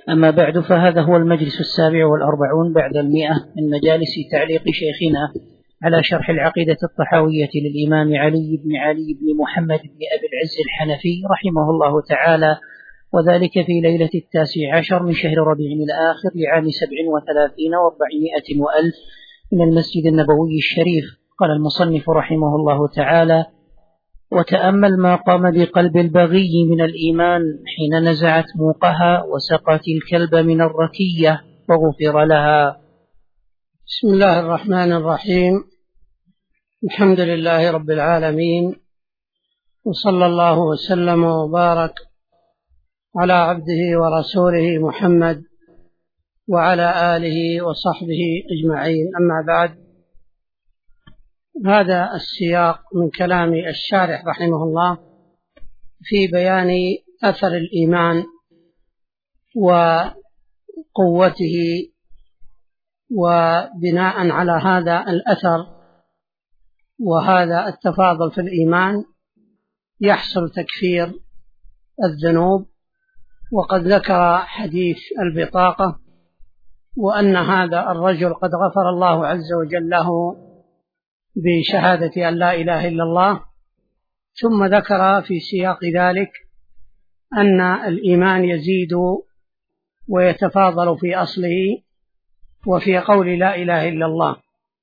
أما بعد، فهذا هو المجلس 47 بعد 100 من مجالس تعليق شيخنا على شرح العقيدة الطحاوية للإمام علي بن محمد بن أبي العز الحنفي رحمه الله تعالى، وذلك في ليلة 19 من شهر ربيع الآخر لعام 37 و400 وألف من المسجد النبوي الشريف. قال المصنف رحمه الله تعالى: وتأمل ما قام بقلب البغي من الإيمان حين نزعت موقها وسقت الكلب من الركية فغفر لها. بسم الله الرحمن الرحيم. الحمد لله رب العالمين، وصلى الله وسلم وبارك على عبده ورسوله محمد وعلى آله وصحبه أجمعين. أما بعد، هذا السياق من كلام الشارح رحمه الله في بيان أثر الإيمان وقوته، وبناء على هذا الأثر وهذا التفاضل في الإيمان يحصل تكفير الذنوب. وقد ذكر حديث البطاقة، وأن هذا الرجل قد غفر الله عز وجل له بشهادة أن لا إله إلا الله، ثم ذكر في سياق ذلك أن الإيمان يزيد ويتفاضل في أصله وفي قول لا إله إلا الله،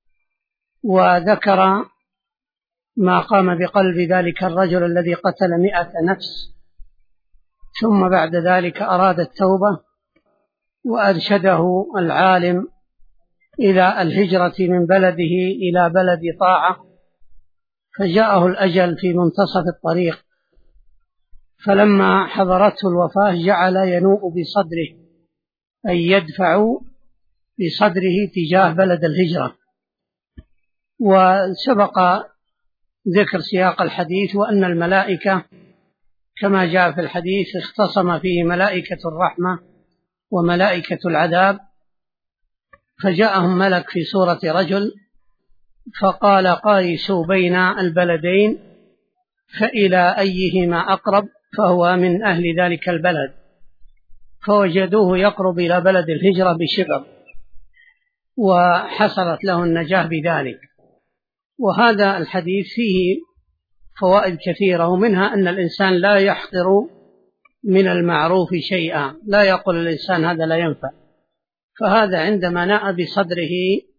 وذكر ما قام بقلب ذلك الرجل الذي قتل 100 نفس، ثم بعد ذلك أراد التوبة وأرشده العالم إلى الهجرة من بلده إلى بلد طاعة، فجاءه الأجل في منتصف الطريق، فلما حضرته الوفاة جعل ينوء بصدره، أي يدفع بصدره تجاه بلد الهجرة. وسبق ذكر سياق الحديث وأن الملائكة كما جاء في الحديث اختصم فيه ملائكة الرحمة وملائكة العذاب، فجاءهم ملك في صورة رجل فقال: قايسوا بين البلدين فإلى أيهما أقرب، فهو من أهل ذلك البلد، فوجدوه يقرب إلى بلد الهجرة بشبر، وحصلت له النجاة بذلك. وهذا الحديث فيه فوائد كثيرة، ومنها أن الإنسان لا يحقر من المعروف شيئا، لا يقول الإنسان هذا لا ينفع، فهذا عندما نأى بصدره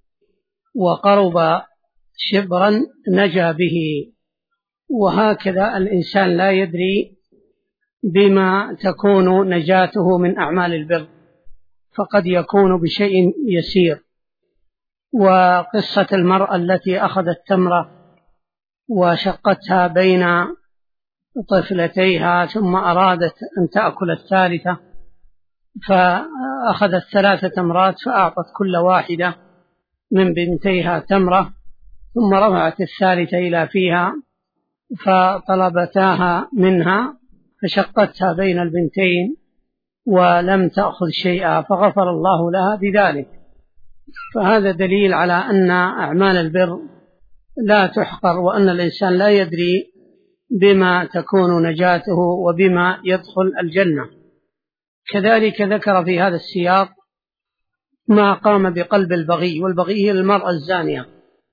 وقرب شبرا نجا به. وهكذا الإنسان لا يدري بما تكون نجاته من أعمال البر، فقد يكون بشيء يسير. وقصة المرأة التي أخذت تمرة وشقتها بين طفلتيها ثم أرادت أن تأكل الثالثة، فأخذت 3 تمرات فأعطت كل واحدة من بنتيها تمرة، ثم رفعت الثالثة إلى فيها فطلبتاها منها فشقتها بين البنتين ولم تأخذ شيئا، فغفر الله لها بذلك. فهذا دليل على أن أعمال البر لا تحقر، وأن الإنسان لا يدري بما تكون نجاته وبما يدخل الجنة. كذلك ذكر في هذا السياق ما قام بقلب البغي، والبغي هي المرأة الزانية،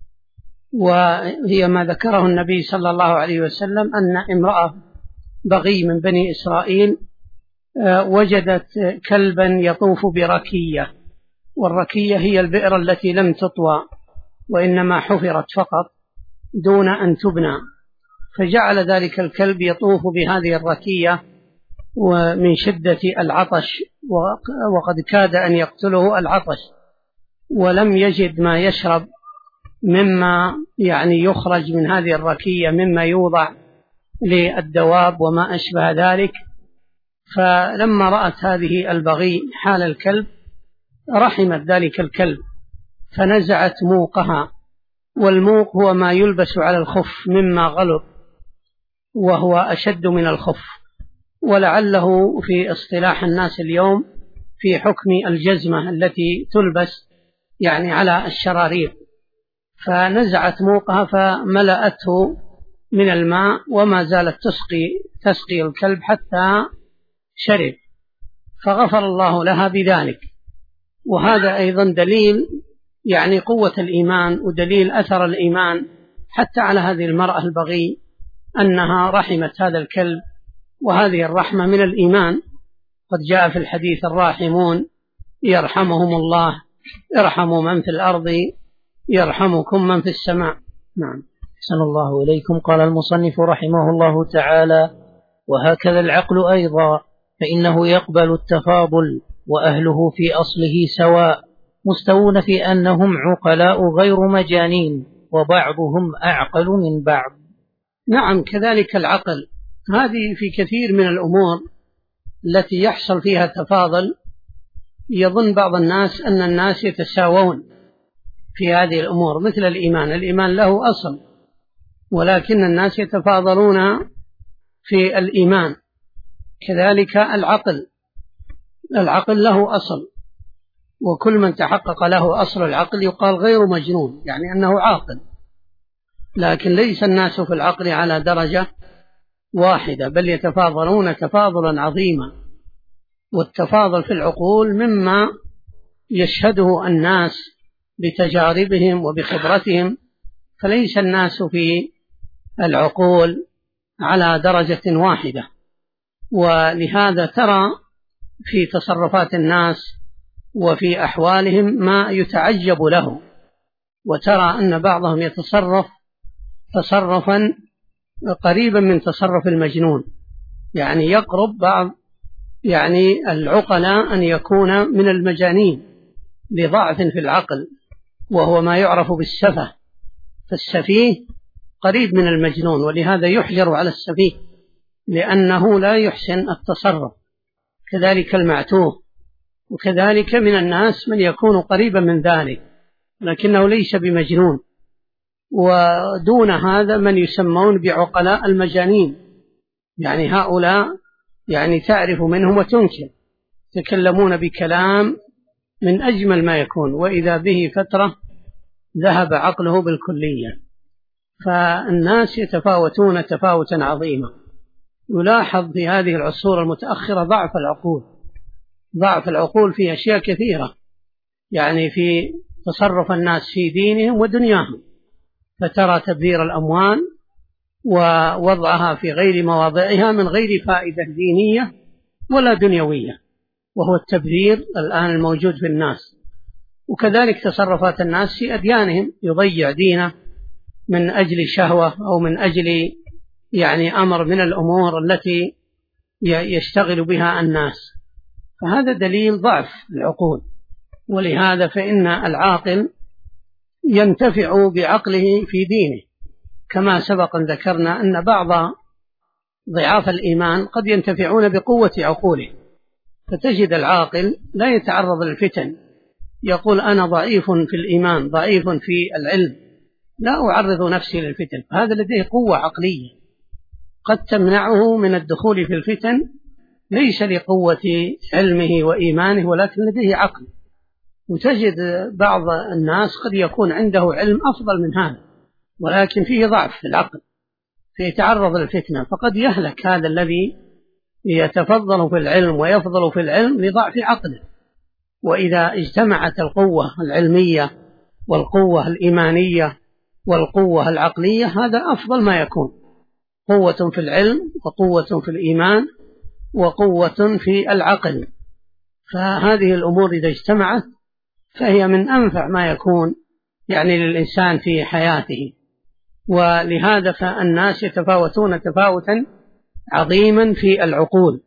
وهي ما ذكره النبي صلى الله عليه وسلم أن امرأة بغي من بني إسرائيل وجدت كلبا يطوف بركية، والركية هي البئر التي لم تطوى وإنما حفرت فقط دون أن تبنى، فجعل ذلك الكلب يطوف بهذه الركية ومن شدة العطش، وقد كاد أن يقتله العطش، ولم يجد ما يشرب مما يخرج من هذه الركية مما يوضع للدواب وما أشبه ذلك. فلما رأت هذه البغي حال الكلب رحمت ذلك الكلب فنزعت موقها، والموق هو ما يلبس على الخف مما غلظ وهو أشد من الخف، ولعله في اصطلاح الناس اليوم في حكم الجزمة التي تلبس على الشراريط. فنزعت موقها فملأته من الماء وما زالت تسقي الكلب حتى شرب. فغفر الله لها بذلك. وهذا أيضا دليل يعني قوة الإيمان ودليل أثر الإيمان حتى على هذه المرأة البغي أنها رحمت هذا الكلب، وهذه الرحمة من الإيمان. قد جاء في الحديث: الراحمون يرحمهم الله، ارحموا من في الأرض يرحمكم من في السماء. نعم. أحسن الله إليكم. قال المصنف رحمه الله تعالى: وهكذا العقل أيضا، فإنه يقبل التفاضل، وأهله في أصله سواء، مستوون في أنهم عقلاء غير مجانين، وبعضهم أعقل من بعض. نعم، كذلك العقل. هذه في كثير من الأمور التي يحصل فيها تفاضل، يظن بعض الناس أن الناس يتساوون في هذه الأمور، مثل الإيمان له أصل، ولكن الناس يتفاضلون في الإيمان. كذلك العقل له أصل، وكل من تحقق له أصل العقل يقال غير مجنون، يعني أنه عاقل. لكن ليس الناس في العقل على درجة واحدة، بل يتفاضلون تفاضلا عظيما. والتفاضل في العقول مما يشهده الناس بتجاربهم وبخبرتهم، فليس الناس في العقول على درجة واحدة. ولهذا ترى في تصرفات الناس وفي أحوالهم ما يتعجب له، وترى أن بعضهم يتصرف تصرفا قريبا من تصرف المجنون، يعني يقرب بعض يعني العقلاء أن يكون من المجانين لضعف في العقل، وهو ما يعرف بالسفه. فالسفيه قريب من المجنون، ولهذا يحجر على السفيه لأنه لا يحسن التصرف. كذلك المعتوه، وكذلك من الناس من يكون قريبا من ذلك لكنه ليس بمجنون. ودون هذا من يسمون بعقلاء المجانين، يعني هؤلاء يعني تعرف منهم وتنكر، يتكلمون بكلام من أجمل ما يكون، وإذا به فترة ذهب عقله بالكلية. فالناس يتفاوتون تفاوتا عظيما. يلاحظ في هذه العصور المتأخرة ضعف العقول في أشياء كثيرة، يعني في تصرف الناس في دينهم ودنياهم، فترى تبذير الأموال ووضعها في غير مواضعها من غير فائدة دينية ولا دنيوية، وهو التبذير الآن الموجود في الناس. وكذلك تصرفات الناس في أديانهم، يضيع دينه من أجل شهوة أو من أجل يعني أمر من الأمور التي يشتغل بها الناس. فهذا دليل ضعف العقول. ولهذا فإن العاقل ينتفع بعقله في دينه، كما سبق ذكرنا أن بعض ضعاف الإيمان قد ينتفعون بقوة عقوله. فتجد العاقل لا يتعرض للفتن، يقول أنا ضعيف في الإيمان، ضعيف في العلم، لا أعرض نفسي للفتن. هذا لديه قوة عقلية قد تمنعه من الدخول في الفتن، ليس لقوة علمه وإيمانه، ولكن لديه عقل. وتجد بعض الناس قد يكون عنده علم أفضل من هذا، ولكن فيه ضعف في العقل فيتعرض للفتنة، فقد يهلك هذا الذي يتفضل في العلم ويفضل في العلم لضعف عقله. وإذا اجتمعت القوة العلمية والقوة الإيمانية والقوة العقلية، هذا أفضل ما يكون، قوة في العلم وقوة في الإيمان وقوة في العقل. فهذه الأمور إذا اجتمعت فهي من أنفع ما يكون يعني للإنسان في حياته. ولهذا فالناس يتفاوتون تفاوتا عظيما في العقول.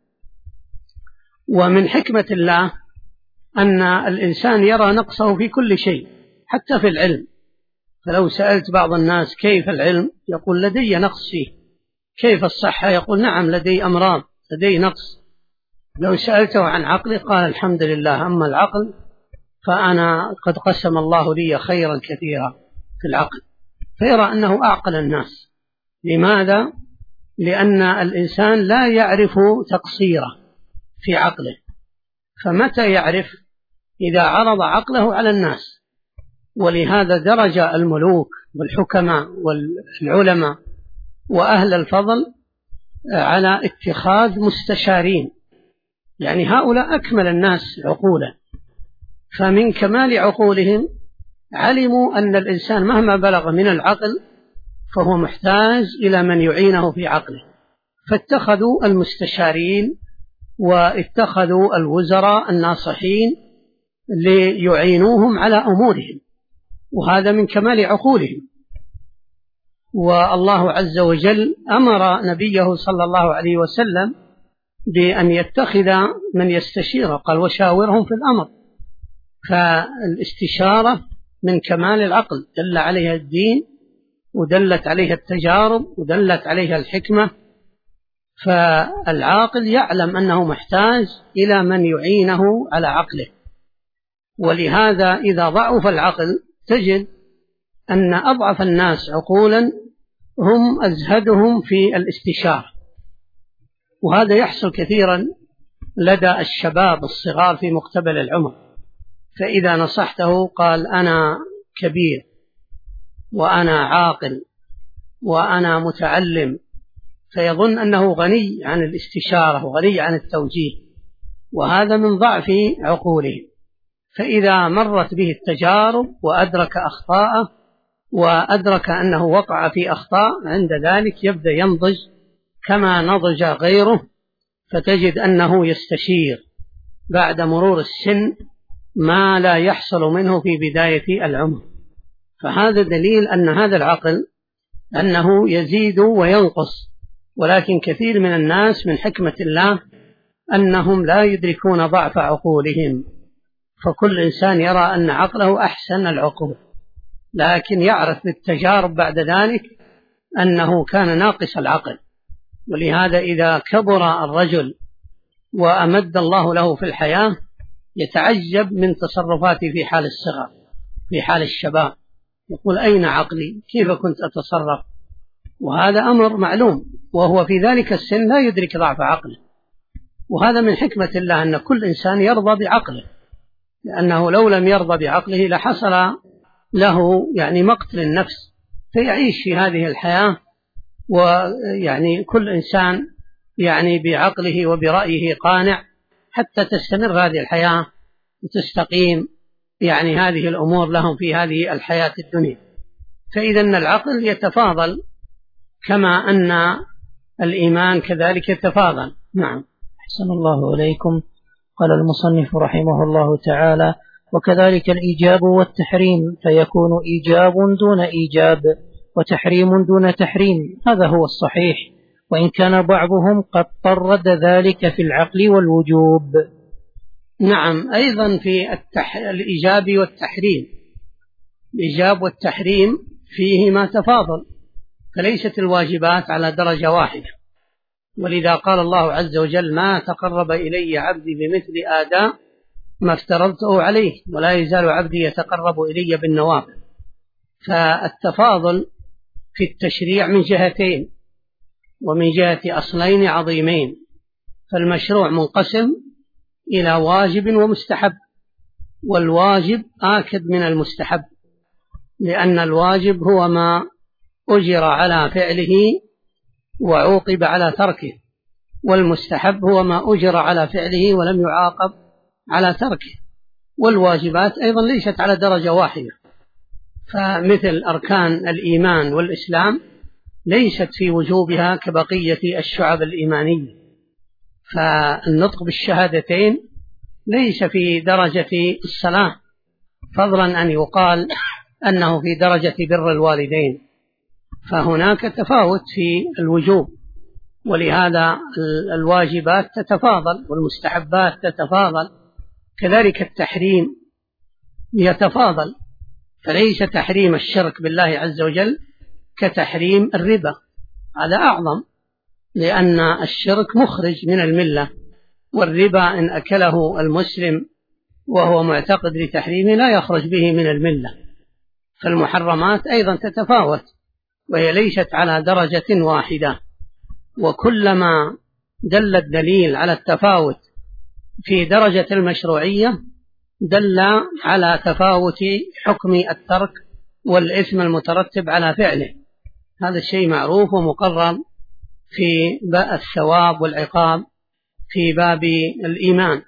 ومن حكمة الله أن الإنسان يرى نقصه في كل شيء، حتى في العلم. فلو سألت بعض الناس كيف العلم، يقول لدي نقص فيه. كيف الصحة، يقول نعم لدي أمراض، لدي نقص. لو سألته عن عقله قال الحمد لله، أما العقل فأنا قد قسم الله لي خيرا كثيرا في العقل. فيرى أنه أعقل الناس. لماذا؟ لأن الإنسان لا يعرف تقصيره في عقله. فمتى يعرف؟ إذا عرض عقله على الناس. ولهذا درج الملوك والحكماء والعلماء وأهل الفضل على اتخاذ مستشارين، يعني هؤلاء أكمل الناس عقولا، فمن كمال عقولهم علموا أن الإنسان مهما بلغ من العقل فهو محتاج إلى من يعينه في عقله، فاتخذوا المستشارين واتخذوا الوزراء الناصحين ليعينوهم على أمورهم، وهذا من كمال عقولهم. والله عز وجل أمر نبيه صلى الله عليه وسلم بأن يتخذ من يستشيره، قال وشاورهم في الأمر. فالاستشارة من كمال العقل دل عليها الدين، ودلت عليها التجارب، ودلت عليها الحكمة. فالعاقل يعلم أنه محتاج إلى من يعينه على عقله، ولهذا إذا ضعف العقل تجد أن أضعف الناس عقولا هم أزهدهم في الاستشارة، وهذا يحصل كثيرا لدى الشباب الصغار في مقتبل العمر، فإذا نصحته قال أنا كبير وأنا عاقل وأنا متعلم، فيظن أنه غني عن الاستشارة وغني عن التوجيه، وهذا من ضعف عقوله. فإذا مرت به التجارب وأدرك أخطاءه وأدرك أنه وقع في أخطاء، عند ذلك يبدأ ينضج كما نضج غيره، فتجد أنه يستشير بعد مرور السن ما لا يحصل منه في بداية العمر. فهذا دليل أن هذا العقل أنه يزيد وينقص، ولكن كثير من الناس من حكمة الله أنهم لا يدركون ضعف عقولهم، فكل إنسان يرى أن عقله أحسن العقول، لكن يعرف بالتجارب بعد ذلك أنه كان ناقص العقل. ولهذا إذا كبر الرجل وأمد الله له في الحياة يتعجب من تصرفاته في حال الصغر، في حال الشباب، يقول أين عقلي؟ كيف كنت أتصرف؟ وهذا أمر معلوم، وهو في ذلك السن لا يدرك ضعف عقله. وهذا من حكمة الله أن كل إنسان يرضى بعقله، لأنه لو لم يرضى بعقله لحصل له مقتل النفس، فيعيش في هذه الحياة، كل إنسان بعقله وبرأيه قانع حتى تستمر هذه الحياة وتستقيم هذه الأمور لهم في هذه الحياة الدنيا. فإذا العقل يتفاضل كما أن الإيمان كذلك يتفاضل. نعم. أحسن الله إليكم. قال المصنف رحمه الله تعالى: وكذلك الإيجاب والتحريم، فيكون إيجاب دون إيجاب وتحريم دون تحريم، هذا هو الصحيح، وإن كان بعضهم قد طرد ذلك في العقل والوجوب. نعم. أيضا في الإيجاب والتحريم، الإيجاب والتحريم فيهما تفاضل، فليست الواجبات على درجة واحدة، ولذا قال الله عز وجل: ما تقرب إلي عبدي بمثل آداء ما افترضته عليه، ولا يزال عبدي يتقرب إلي بالنوافل. فالتفاضل في التشريع من جهتين، ومن جهة أصلين عظيمين. فالمشروع منقسم إلى واجب ومستحب، والواجب آكد من المستحب، لأن الواجب هو ما أجر على فعله وعوقب على تركه، والمستحب هو ما أجر على فعله ولم يعاقب على تركه. والواجبات أيضا ليست على درجة واحدة، فمثل أركان الإيمان والإسلام ليست في وجوبها كبقية الشعب الإيمانية. فالنطق بالشهادتين ليس في درجة الصلاة، فضلا أن يقال أنه في درجة بر الوالدين، فهناك تفاوت في الوجوب، ولهذا الواجبات تتفاضل والمستحبات تتفاضل. كذلك التحريم يتفاضل، فليس تحريم الشرك بالله عز وجل كتحريم الربا، هذا أعظم، لأن الشرك مخرج من الملة، والربا إن أكله المسلم وهو معتقد لتحريمه لا يخرج به من الملة. فالمحرمات أيضا تتفاوت، وهي ليست على درجة واحدة، وكلما دل الدليل على التفاوت في درجة المشروعية دل على تفاوت حكم الترك والإثم المترتب على فعله. هذا الشيء معروف ومقرر في الثواب والعقاب في باب الإيمان.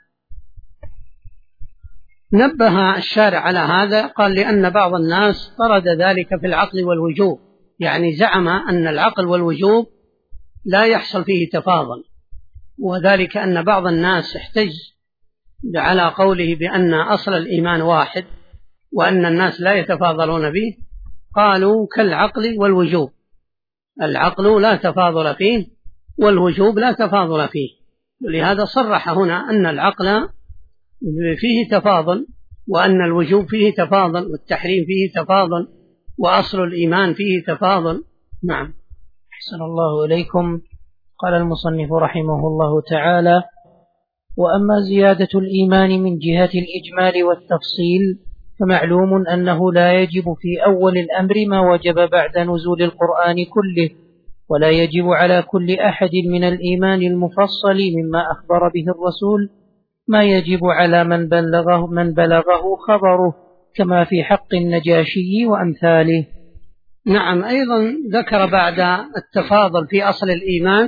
نبه الشارع على هذا، قال لأن بعض الناس طرد ذلك في العقل والوجوب، يعني زعم أن العقل والوجوب لا يحصل فيه تفاضل، وذلك أن بعض الناس احتج على قوله بأن أصل الإيمان واحد وأن الناس لا يتفاضلون به، قالوا كالعقل والوجوب، العقل لا تفاضل فيه والوجوب لا تفاضل فيه، ولهذا صرح هنا أن العقل فيه تفاضل وأن الوجوب فيه تفاضل والتحريم فيه تفاضل وأصل الإيمان فيه تفاضل. نعم. أحسن الله إليكم. قال المصنف رحمه الله تعالى: وأما زيادة الإيمان من جهة الإجمال والتفصيل فمعلوم أنه لا يجب في أول الأمر ما وجب بعد نزول القرآن كله، ولا يجب على كل أحد من الإيمان المفصل مما أخبر به الرسول ما يجب على من بلغه خبره، كما في حق النجاشي وأمثاله. نعم. أيضا ذكر بعد التفاضل في أصل الإيمان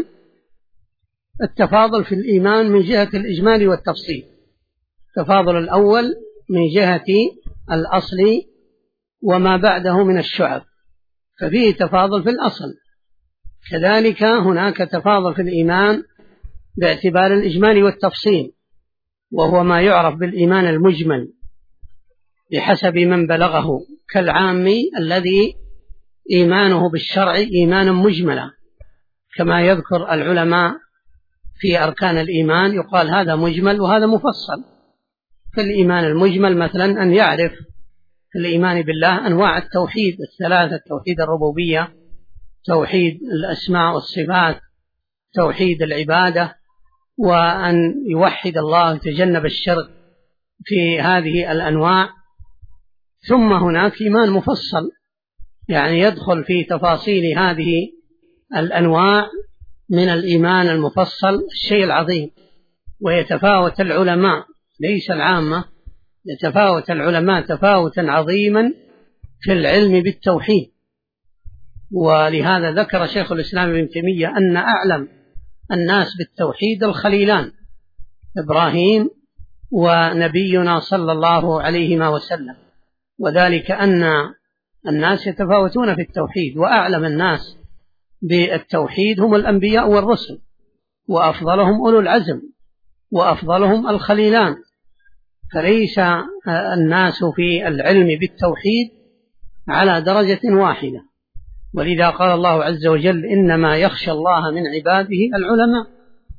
التفاضل في الإيمان من جهة الإجمال والتفصيل. التفاضل الأول من جهة الأصل وما بعده من الشعب، ففيه تفاضل في الأصل. كذلك هناك تفاضل في الإيمان باعتبار الإجمال والتفصيل، وهو ما يعرف بالإيمان المجمل بحسب من بلغه، كالعامي الذي إيمانه بالشرع إيمانا مجملا، كما يذكر العلماء في أركان الإيمان يقال هذا مجمل وهذا مفصل. فالإيمان المجمل مثلا أن يعرف في الإيمان بالله أنواع التوحيد الثلاثة: توحيد الربوبية، توحيد الأسماء والصفات، توحيد العبادة، وأن يوحد الله ويتجنب الشرك في هذه الأنواع. ثم هناك إيمان مفصل، يعني يدخل في تفاصيل هذه الأنواع من الإيمان المفصل الشيء العظيم. ويتفاوت العلماء ليس العامة، يتفاوت العلماء تفاوتا عظيما في العلم بالتوحيد. ولهذا ذكر شيخ الإسلام ابن تيمية أن أعلم الناس بالتوحيد الخليلان إبراهيم ونبينا صلى الله عليه وسلم، وذلك أن الناس يتفاوتون في التوحيد، وأعلم الناس بالتوحيد هم الأنبياء والرسل، وأفضلهم أولو العزم، وأفضلهم الخليلان. فليس الناس في العلم بالتوحيد على درجة واحدة، ولذا قال الله عز وجل: إنما يخشى الله من عباده العلماء.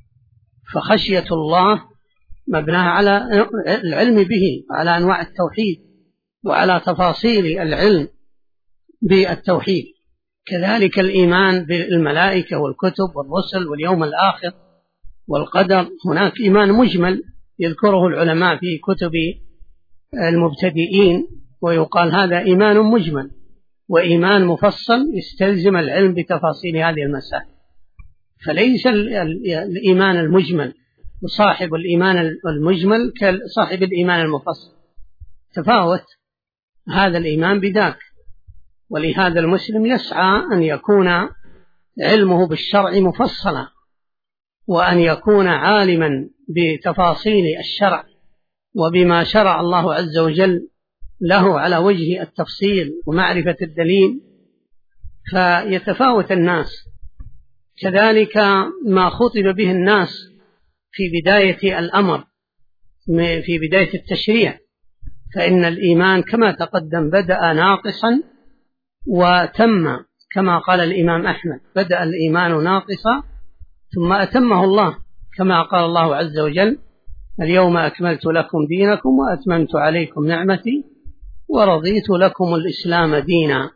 فخشية الله مبناها على العلم به، على أنواع التوحيد وعلى تفاصيل العلم بالتوحيد. كذلك الإيمان بالملائكة والكتب والرسل واليوم الآخر والقدر، هناك إيمان مجمل يذكره العلماء في كتب المبتدئين، ويقال هذا إيمان مجمل. وإيمان مفصل يستلزم العلم بتفاصيل هذه المسائل. فليس الإيمان المجمل وصاحب الإيمان المجمل كصاحب الإيمان المفصل، تفاوت هذا الإيمان بذاك. ولهذا المسلم يسعى أن يكون علمه بالشرع مفصلا، وأن يكون عالما بتفاصيل الشرع وبما شرع الله عز وجل له على وجه التفصيل ومعرفة الدليل. فيتفاوت الناس. كذلك ما خطب به الناس في بداية الأمر، في بداية التشريع، فإن الإيمان كما تقدم بدأ ناقصا وتم، كما قال الإمام أحمد: بدأ الإيمان ناقصا ثم أتمه الله، كما قال الله عز وجل: اليوم أكملت لكم دينكم وأتممت عليكم نعمتي ورضيت لكم الإسلام دينا.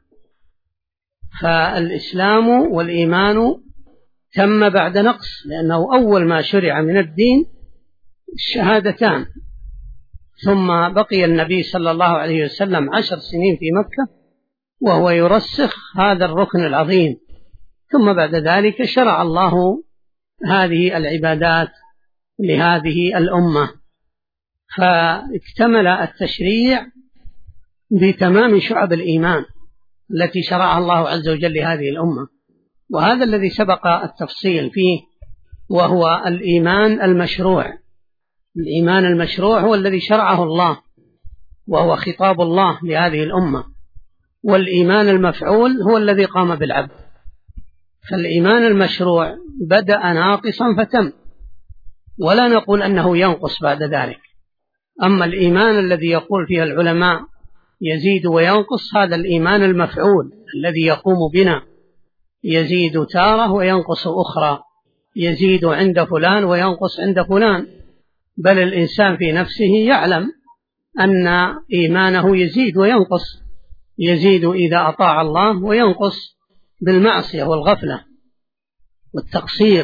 فالإسلام والإيمان تم بعد نقص، لأنه أول ما شرع من الدين الشهادتان، ثم بقي النبي صلى الله عليه وسلم 10 سنين في مكة وهو يرسخ هذا الركن العظيم، ثم بعد ذلك شرع الله هذه العبادات لهذه الأمة. فاكتمل التشريع بتمام شعب الإيمان التي شرعها الله عز وجل لهذه الأمة، وهذا الذي سبق التفصيل فيه. وهو الإيمان المشروع. الإيمان المشروع هو الذي شرعه الله، وهو خطاب الله لهذه الأمة. والإيمان المفعول هو الذي قام بالعبد. فالإيمان المشروع بدأ ناقصا فتم، ولا نقول أنه ينقص بعد ذلك. أما الإيمان الذي يقول فيه العلماء يزيد وينقص، هذا الإيمان المفعول الذي يقوم بنا، يزيد تارة وينقص أخرى، يزيد عند فلان وينقص عند فلان. بل الإنسان في نفسه يعلم أن إيمانه يزيد وينقص، يزيد إذا أطاع الله وينقص بالمعصية والغفلة والتقصير.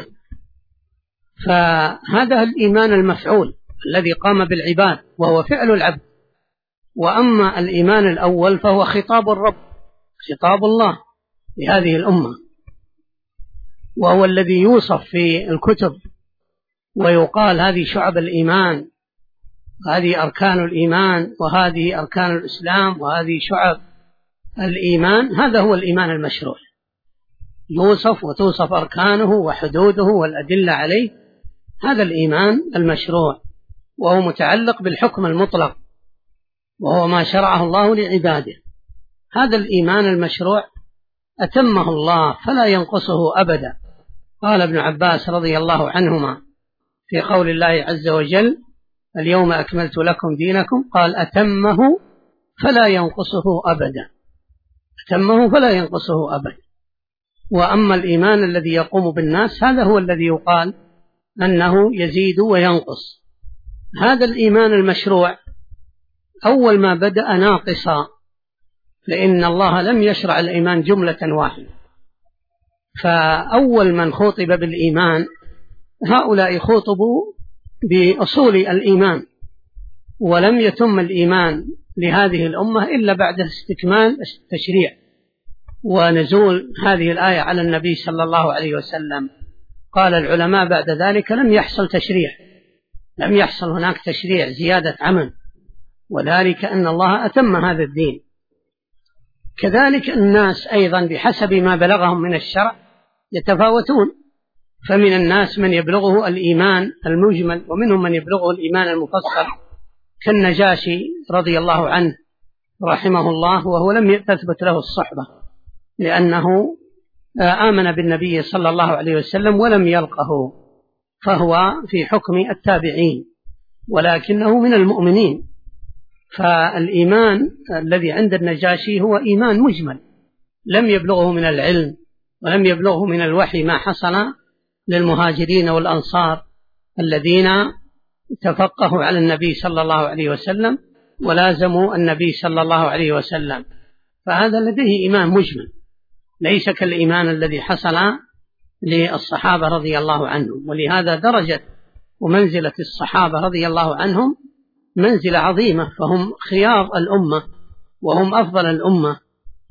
فهذا الإيمان المفعول الذي قام بالعباد وهو فعل العبد. وأما الإيمان الأول فهو خطاب الرب، خطاب الله لهذه الأمة، وهو الذي يوصف في الكتب ويقال هذه شعب الإيمان، هذه أركان الإيمان، وهذه أركان الإسلام، وهذه شعب الإيمان. هذا هو الإيمان المشروع، يوصف وتوصف أركانه وحدوده والأدلة عليه. هذا الإيمان المشروع، وهو متعلق بالحكم المطلق، وهو ما شرعه الله لعباده. هذا الإيمان المشروع أتمه الله فلا ينقصه أبدا. قال ابن عباس رضي الله عنهما في قول الله عز وجل: اليوم أكملت لكم دينكم، قال: أتمه فلا ينقصه أبدا، أتمه فلا ينقصه أبدا. وأما الإيمان الذي يقوم بالناس هذا هو الذي يقال أنه يزيد وينقص. هذا الإيمان المشروع أول ما بدأ ناقصا، لأن الله لم يشرع الإيمان جملة واحدة. فأول من خاطب بالإيمان هؤلاء خاطبوا بأصول الإيمان، ولم يتم الإيمان لهذه الأمة إلا بعد استكمال التشريع ونزول هذه الآية على النبي صلى الله عليه وسلم. قال العلماء بعد ذلك لم يحصل تشريع، لم يحصل هناك تشريع زيادة عمل، وذلك أن الله أتم هذا الدين. كذلك الناس أيضا بحسب ما بلغهم من الشرع يتفاوتون، فمن الناس من يبلغه الإيمان المجمل، ومنهم من يبلغه الإيمان المفصل، كالنجاشي رضي الله عنه رحمه الله، وهو لم تثبت له الصحبة لأنه آمن بالنبي صلى الله عليه وسلم ولم يلقه، فهو في حكم التابعين ولكنه من المؤمنين. فالإيمان الذي عند النجاشي هو إيمان مجمل، لم يبلغه من العلم ولم يبلغه من الوحي ما حصل للمهاجرين والأنصار الذين تفقهوا على النبي صلى الله عليه وسلم ولازموا النبي صلى الله عليه وسلم. فهذا لديه إيمان مجمل، ليس كالإيمان الذي حصل للصحابة رضي الله عنهم. ولهذا درجة ومنزلة الصحابة رضي الله عنهم منزلة عظيمة، فهم خيار الأمة وهم أفضل الأمة.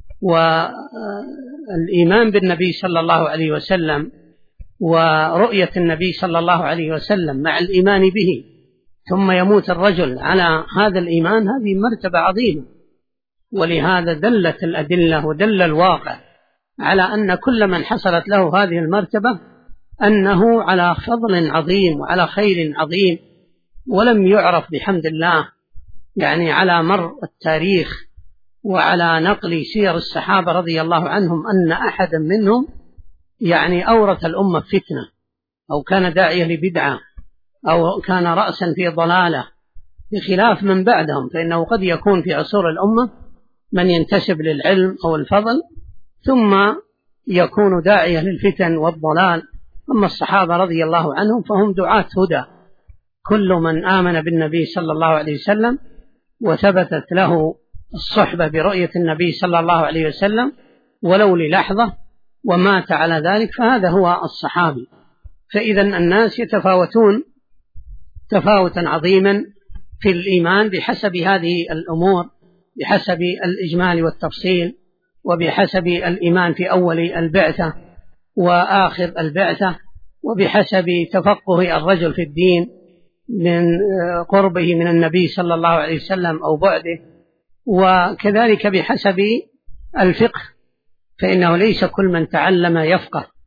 والإيمان بالنبي صلى الله عليه وسلم ورؤية النبي صلى الله عليه وسلم مع الإيمان به، ثم يموت الرجل على هذا الإيمان، هذه مرتبة عظيمة. ولهذا دلت الأدلة ودل الواقع على أن كل من حصلت له هذه المرتبة أنه على فضل عظيم وعلى خير عظيم، ولم يعرف بحمد الله يعني على مر التاريخ وعلى نقل سير الصحابة رضي الله عنهم أن أحدا منهم يعني أورث الأمة فتنة، أو كان داعية لبدعة، أو كان رأسا في ضلالة، بخلاف من بعدهم. فإنه قد يكون في عصور الأمة من ينتسب للعلم أو الفضل ثم يكون داعية للفتن والضلال. أما الصحابة رضي الله عنهم فهم دعاة هدى، كل من آمن بالنبي صلى الله عليه وسلم وثبتت له الصحبة برؤية النبي صلى الله عليه وسلم ولو للحظة ومات على ذلك، فهذا هو الصحابي. فإذا الناس يتفاوتون تفاوتا عظيما في الإيمان بحسب هذه الأمور، بحسب الإجمال والتفصيل، وبحسب الإيمان في أول البعثة وآخر البعثة، وبحسب تفقه الرجل في الدين من قربه من النبي صلى الله عليه وسلم أو بعده، وكذلك بحسب الفقه، فإنه ليس كل من تعلم يفقه،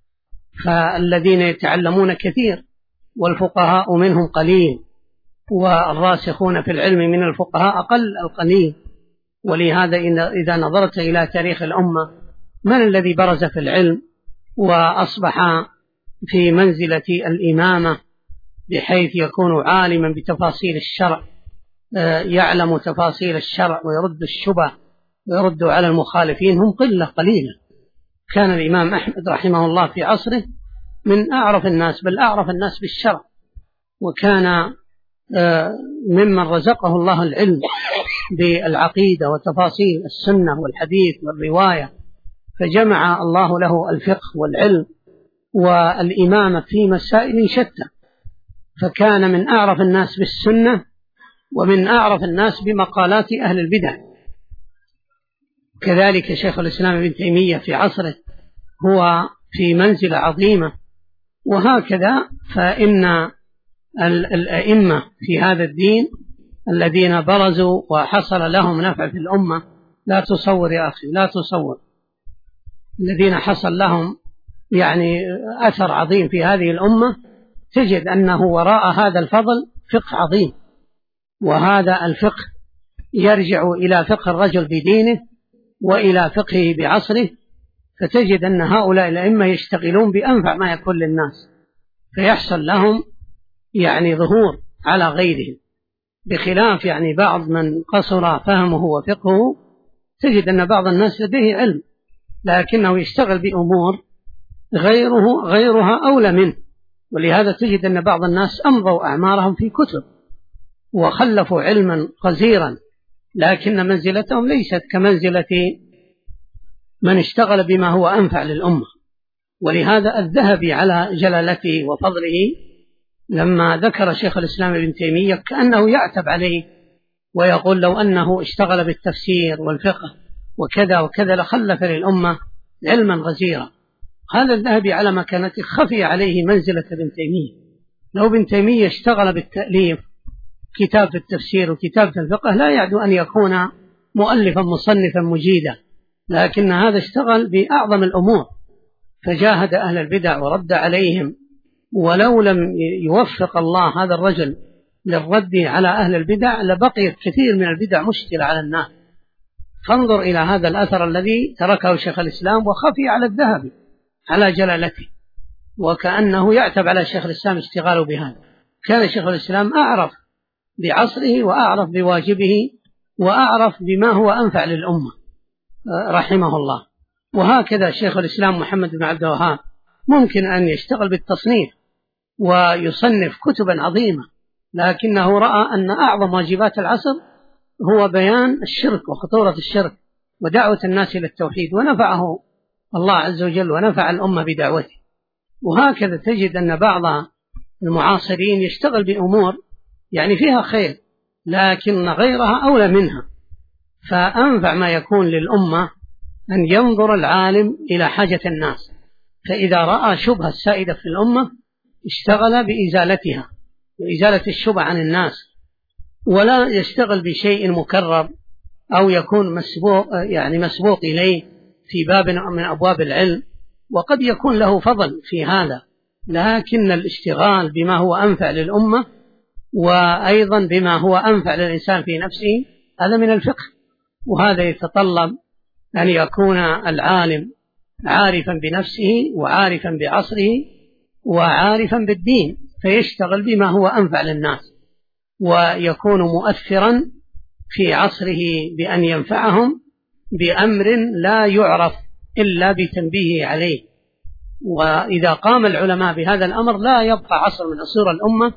فالذين يتعلمون كثير والفقهاء منهم قليل، والراسخون في العلم من الفقهاء أقل القليل. ولهذا إذا نظرت إلى تاريخ الأمة من الذي برز في العلم وأصبح في منزلة الإمامة بحيث يكون عالما بتفاصيل الشرع، يعلم تفاصيل الشرع ويرد الشبه ويرد على المخالفين، هم قلة قليلة. كان الإمام أحمد رحمه الله في عصره من أعرف الناس، بل أعرف الناس بالشرع، وكان ممن رزقه الله العلم بالعقيدة وتفاصيل السنة والحديث والرواية، فجمع الله له الفقه والعلم والإمامة في مسائل شتى، فكان من أعرف الناس بالسنة ومن أعرف الناس بمقالات أهل البدع. كذلك شيخ الإسلام ابن تيمية في عصره هو في منزلة عظيمة. وهكذا فإن الأئمة في هذا الدين الذين برزوا وحصل لهم نفع في الأمة، لا تصور يا أخي، لا تصور، الذين حصل لهم يعني أثر عظيم في هذه الأمة، تجد أنه وراء هذا الفضل فقه عظيم، وهذا الفقه يرجع إلى فقه الرجل بدينه وإلى فقهه بعصره، فتجد أن هؤلاء الأئمة يشتغلون بأنفع ما يكون للناس، فيحصل لهم يعني ظهور على غيرهم، بخلاف يعني بعض من قصر فهمه وفقهه، تجد أن بعض الناس لديه علم لكنه يشتغل بأمور غيرها أولى منه. ولهذا تجد أن بعض الناس أمضوا أعمارهم في كتب وخلفوا علما غزيرا، لكن منزلتهم ليست كمنزلة من اشتغل بما هو أنفع للأمة. ولهذا الذهبي على جلالته وفضله لما ذكر شيخ الإسلام ابن تيمية كأنه يعتب عليه ويقول لو أنه اشتغل بالتفسير والفقه وكذا وكذا لخلف للأمة علما غزيرا. هذا الذهبي على مكانته خفي عليه منزلة ابن تيمية. لو ابن تيمية اشتغل بالتأليف كتاب في التفسير وكتاب في الفقه لا يعد أن يكون مؤلفا مصنفا مجيدا، لكن هذا اشتغل بأعظم الأمور، فجاهد أهل البدع ورد عليهم. ولو لم يوفق الله هذا الرجل للرد على أهل البدع لبقيت كثير من البدع مشكلة على الناس. فانظر إلى هذا الأثر الذي تركه شيخ الإسلام وخفي على الذهبي على جلالته، وكأنه يعتب على شيخ الإسلام اشتغاله بهذا. كان شيخ الإسلام أعرف بعصره وأعرف بواجبه وأعرف بما هو أنفع للأمة رحمه الله. وهكذا شيخ الإسلام محمد بن عبد الوهاب ممكن أن يشتغل بالتصنيف ويصنف كتبا عظيمة، لكنه رأى أن أعظم واجبات العصر هو بيان الشرك وخطورة الشرك ودعوة الناس إلى التوحيد، ونفعه الله عز وجل ونفع الأمة بدعوته. وهكذا تجد أن بعض المعاصرين يشتغل بأمور يعني فيها خير لكن غيرها أولى منها، فأنفع ما يكون للأمة أن ينظر العالم إلى حاجة الناس، فإذا رأى شبهة السائدة في الأمة اشتغل بإزالتها وإزالة الشبهة عن الناس، ولا يشتغل بشيء مكرر أو يكون مسبوق إليه في باب من أبواب العلم، وقد يكون له فضل في هذا، لكن الاشتغال بما هو أنفع للأمة وأيضا بما هو أنفع للإنسان في نفسه هذا من الفقه. وهذا يتطلب أن يكون العالم عارفا بنفسه وعارفا بعصره وعارفا بالدين، فيشتغل بما هو أنفع للناس ويكون مؤثرا في عصره بأن ينفعهم بأمر لا يعرف إلا بتنبيه عليه. وإذا قام العلماء بهذا الأمر لا يبقى عصر من عصور الأمة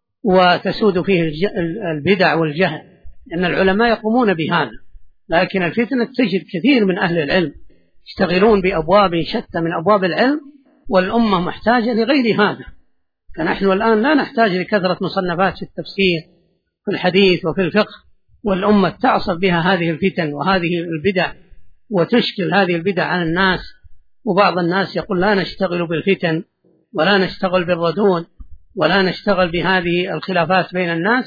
وتسود فيه البدع والجهل، لأن العلماء يقومون بهذا. لكن الفتنة تجد كثير من أهل العلم يشتغلون بأبواب شتى من أبواب العلم، والأمة محتاجة لغير هذا. فنحن الآن لا نحتاج لكثرة مصنفات في التفسير في الحديث وفي الفقه، والأمة تعصب بها هذه الفتن وهذه البدع وتشكل هذه البدع عن الناس. وبعض الناس يقول لا نشتغل بالفتن ولا نشتغل بالردود ولا نشتغل بهذه الخلافات بين الناس.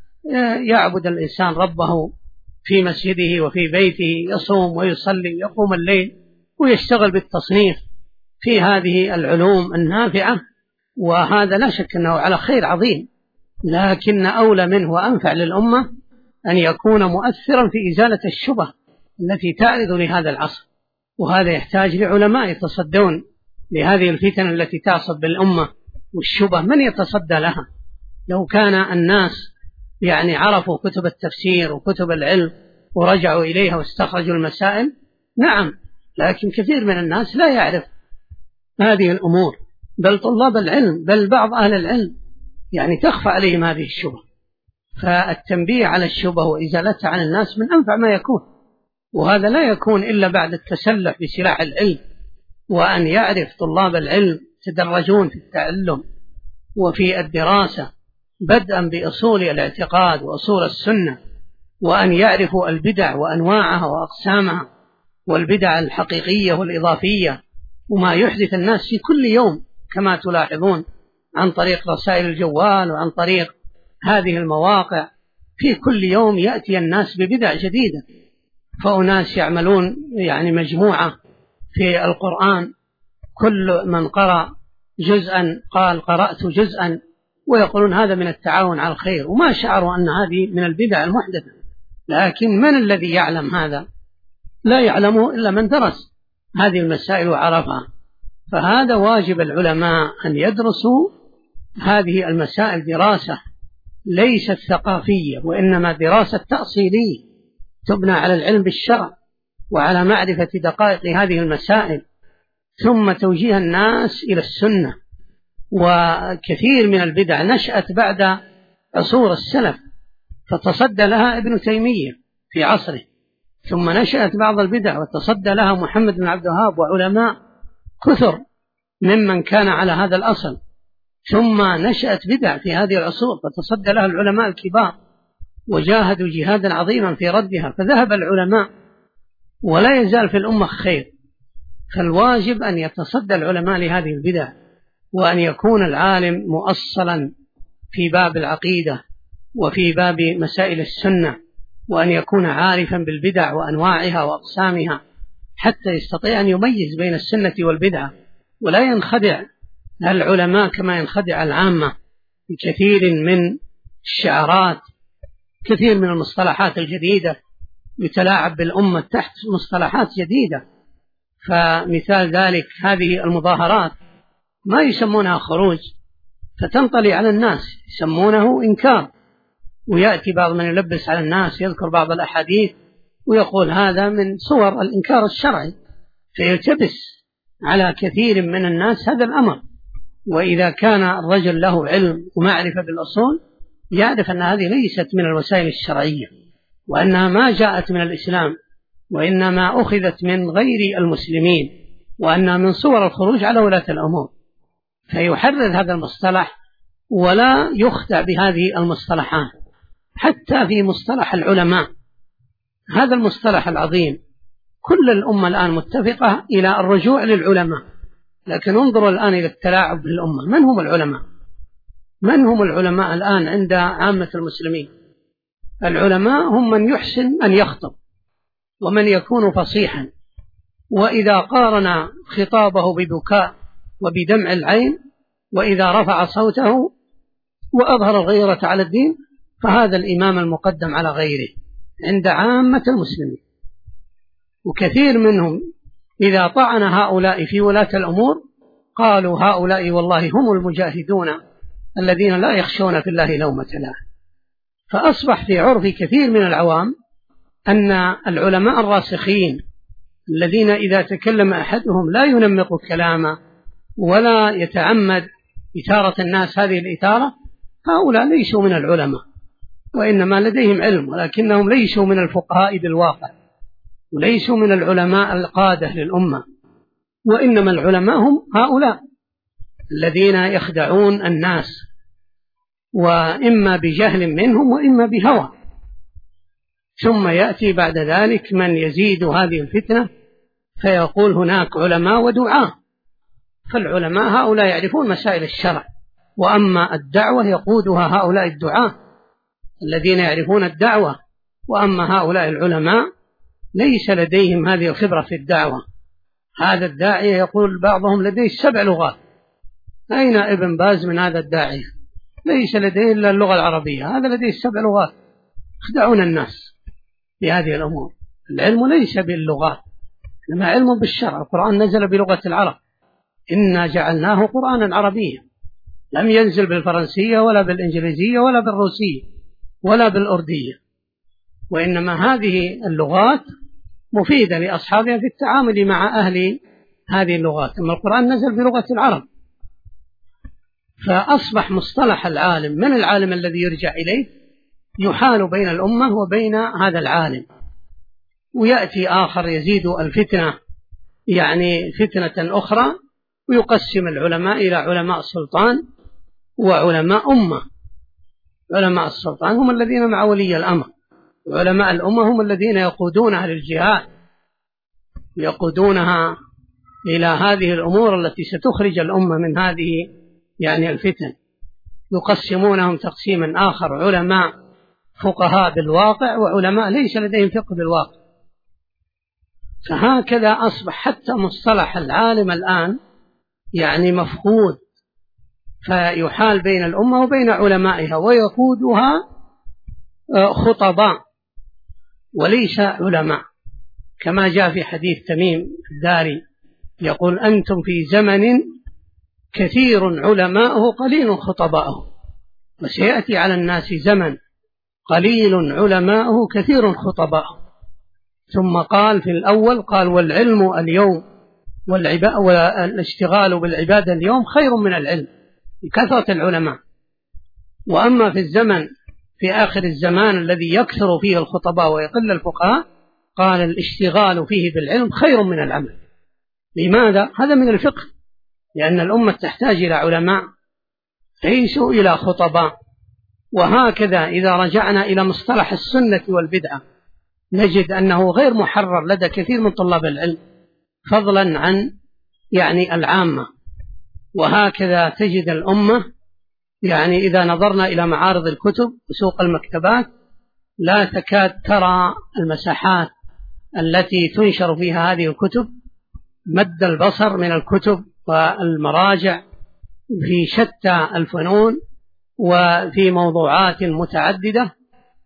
يعبد الإنسان ربه في مسجده وفي بيته، يصوم ويصلي ويقوم الليل ويشتغل بالتصنيف في هذه العلوم النافعة، وهذا لا شك أنه على خير عظيم، لكن أولى منه وأنفع للأمة أن يكون مؤثرا في إزالة الشبه التي تعرض لهذا العصر، وهذا يحتاج لعلماء يتصدون لهذه الفتن التي تعصب بالأمة والشبه. من يتصدى لها؟ لو كان الناس عرفوا كتب التفسير وكتب العلم ورجعوا إليها واستخرجوا المسائل، نعم، لكن كثير من الناس لا يعرف هذه الأمور، بل طلاب العلم، بل بعض أهل العلم تخفى عليهم هذه الشبه. فالتنبيه على الشبه وإزالتها عن الناس من أنفع ما يكون، وهذا لا يكون إلا بعد التسلح بسلاح العلم، وأن يعرف طلاب العلم يتدرجون في التعلم وفي الدراسة بدءا بأصول الاعتقاد وأصول السنة، وأن يعرفوا البدع وأنواعها وأقسامها، والبدع الحقيقية والإضافية، وما يحدث الناس في كل يوم كما تلاحظون عن طريق رسائل الجوال وعن طريق هذه المواقع. في كل يوم يأتي الناس ببدع جديدة، فأناس يعملون مجموعة في القرآن، كل من قرأ جزءا قال قرأت جزءا، ويقولون هذا من التعاون على الخير، وما شعروا أن هذه من البدع المحدثة. لكن من الذي يعلم هذا؟ لا يعلمه إلا من درس هذه المسائل وعرفها. فهذا واجب العلماء أن يدرسوا هذه المسائل دراسة ليست ثقافية، وإنما دراسة تأصيلية تبنى على العلم بالشرع وعلى معرفة دقائق هذه المسائل، ثم توجيه الناس إلى السنة. وكثير من البدع نشأت بعد عصور السلف، فتصدى لها ابن تيمية في عصره، ثم نشأت بعض البدع وتصدى لها محمد بن عبد الوهاب وعلماء كثر ممن كان على هذا الأصل، ثم نشأت بدع في هذه العصور فتصدى لها العلماء الكبار وجاهدوا جهادا عظيما في ردها، فذهب العلماء ولا يزال في الأمة خير. فالواجب أن يتصدى العلماء لهذه البدع، وأن يكون العالم مؤصلا في باب العقيدة وفي باب مسائل السنة، وأن يكون عارفا بالبدع وأنواعها وأقسامها حتى يستطيع أن يميز بين السنة والبدعة، ولا ينخدع العلماء كما ينخدع العامة بكثير من الشعارات، كثير من المصطلحات الجديدة، يتلاعب بالأمة تحت مصطلحات جديدة. فمثال ذلك هذه المظاهرات ما يسمونها خروج فتنطلي على الناس، يسمونه إنكار، ويأتي بعض من يلبس على الناس يذكر بعض الأحاديث ويقول هذا من صور الإنكار الشرعي، فيلتبس على كثير من الناس هذا الأمر. وإذا كان الرجل له علم ومعرفة بالأصول يعرف أن هذه ليست من الوسائل الشرعية، وأنها ما جاءت من الإسلام، وإنما أخذت من غير المسلمين، وأنها من صور الخروج على ولاة الأمور، فيحرر هذا المصطلح ولا يخدع بهذه المصطلحات. حتى في مصطلح العلماء هذا المصطلح العظيم كل الأمة الآن متفقة إلى الرجوع للعلماء، لكن انظروا الآن إلى التلاعب بالأمة. من هم العلماء؟ من هم العلماء الآن عند عامة المسلمين؟ العلماء هم من يحسن أن يخطب ومن يكون فصيحا، وإذا قارن خطابه ببكاء وبدمع العين، وإذا رفع صوته وأظهر الغيرة على الدين، فهذا الإمام المقدم على غيره عند عامة المسلمين. وكثير منهم إذا طعن هؤلاء في ولاة الأمور قالوا هؤلاء والله هم المجاهدون الذين لا يخشون في الله لومة لائم. فأصبح في عرف كثير من العوام أن العلماء الراسخين الذين إذا تكلم أحدهم لا ينمق كلامه ولا يتعمد إثارة الناس هذه الإثارة، هؤلاء ليسوا من العلماء، وإنما لديهم علم ولكنهم ليسوا من الفقهاء بالواقع، وليسوا من العلماء القادة للأمة، وإنما العلماء هم هؤلاء الذين يخدعون الناس، وإما بجهل منهم وإما بهوى. ثم يأتي بعد ذلك من يزيد هذه الفتنة فيقول هناك علماء ودعاة، فالعلماء هؤلاء يعرفون مسائل الشرع، وأما الدعوة يقودها هؤلاء الدعاة الذين يعرفون الدعوة، وأما هؤلاء العلماء ليس لديهم هذه الخبرة في الدعوة، هذا الداعية يقول بعضهم لديه 7 لغات. أين ابن باز من هذا الداعية؟ ليس لديه إلا اللغة العربية، هذا لديه 7 لغات. يخدعون الناس بهذه الأمور. العلم ليس باللغات، إنما علم بالشرع. القرآن نزل بلغة العرب، إنا جعلناه قرآنا عربيا، لم ينزل بالفرنسية ولا بالإنجليزية ولا بالروسية ولا بالأردية، وإنما هذه اللغات مفيدة لأصحابها في التعامل مع أهل هذه اللغات. أما القرآن نزل بلغة العرب، فأصبح مصطلح العالم من العالم الذي يرجع إليه يحال بين الأمة وبين هذا العالم. ويأتي آخر يزيد الفتنة، يعني فتنة أخرى، ويقسم العلماء إلى علماء سلطان وعلماء أمة. علماء السلطان هم الذين مع ولي الأمر، وعلماء الأمة هم الذين يقودونها للجهاد، يقودونها إلى هذه الأمور التي ستخرج الأمة من هذه يعني الفتن. يقسمونهم تقسيما آخر، علماء فقهاء بالواقع وعلماء ليس لديهم فقه بالواقع. فهكذا أصبح حتى مصطلح العالم الآن يعني مفقود، فيحال بين الأمة وبين علمائها، ويقودها خطباء وليس علماء، كما جاء في حديث تميم الداري يقول: أنتم في زمن كثير علماؤه قليل خطباؤه، وسيأتي على الناس زمن قليل علماؤه كثير خطباؤه. ثم قال في الأول، قال: والعلم اليوم والاشتغال بالعبادة اليوم خير من العلم بكثرة العلماء. وأما في الزمن في آخر الزمان الذي يكثر فيه الخطباء ويقل الفقهاء، قال: الاشتغال فيه بالعلم خير من العمل. لماذا؟ هذا من الفقه، لأن الأمة تحتاج إلى علماء ليسوا إلى خطباء. وهكذا إذا رجعنا إلى مصطلح السنة والبدعة نجد أنه غير محرر لدى كثير من طلاب العلم، فضلا عن يعني العامة. وهكذا تجد الأمة يعني إذا نظرنا إلى معارض الكتب وسوق المكتبات لا تكاد ترى المساحات التي تنشر فيها هذه الكتب مد البصر من الكتب والمراجع في شتى الفنون وفي موضوعات متعددة.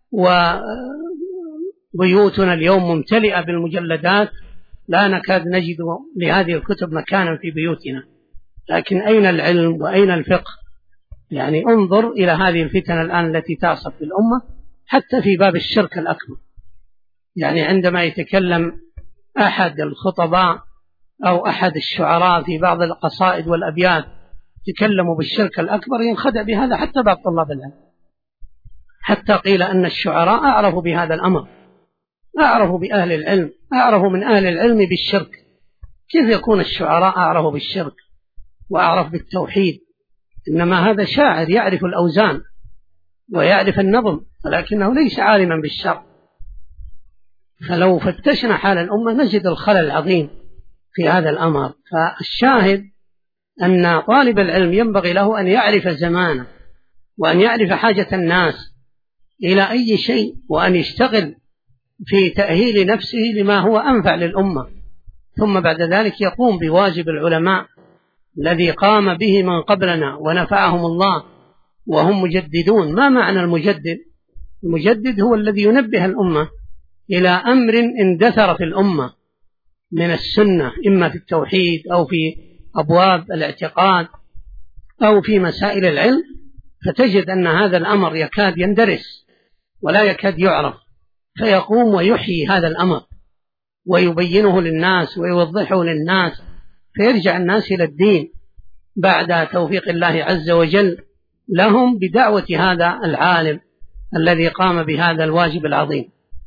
وبيوتنا اليوم ممتلئة بالمجلدات، لا نكاد نجد لهذه الكتب مكانا في بيوتنا. لكن أين العلم وأين الفقه؟ يعني انظر إلى هذه الفتن الآن التي تعصف في الأمة، حتى في باب الشرك الأكبر. يعني عندما يتكلم أحد الخطباء أو أحد الشعراء في بعض القصائد والأبيات تكلموا بالشرك الأكبر، ينخدع بهذا حتى بعض طلاب العلم، حتى قيل أن الشعراء أعرفوا بهذا الأمر، أعرفوا بأهل العلم، أعرفوا من أهل العلم بالشرك. كيف يكون الشعراء أعرفوا بالشرك وأعرف بالتوحيد؟ إنما هذا شاعر يعرف الأوزان ويعرف النظم، ولكنه ليس عالما بالشرع. فلو فتشنا حال الأمة نجد الخلل العظيم في هذا الأمر. فالشاهد أن طالب العلم ينبغي له أن يعرف زمانه، وأن يعرف حاجة الناس إلى أي شيء، وأن يشتغل في تأهيل نفسه لما هو أنفع للأمة. ثم بعد ذلك يقوم بواجب العلماء الذي قام به من قبلنا ونفعهم الله وهم مجددون. ما معنى المجدد؟ المجدد هو الذي ينبه الأمة إلى أمر اندثر في الأمة من السنة، إما في التوحيد أو في أبواب الاعتقاد أو في مسائل العلم، فتجد أن هذا الأمر يكاد يندرس ولا يكاد يعرف، فيقوم ويحيي هذا الأمر ويبينه للناس ويوضحه للناس، فيرجع الناس إلى الدين بعد توفيق الله عز وجل لهم بدعوة هذا العالم الذي قام بهذا الواجب العظيم.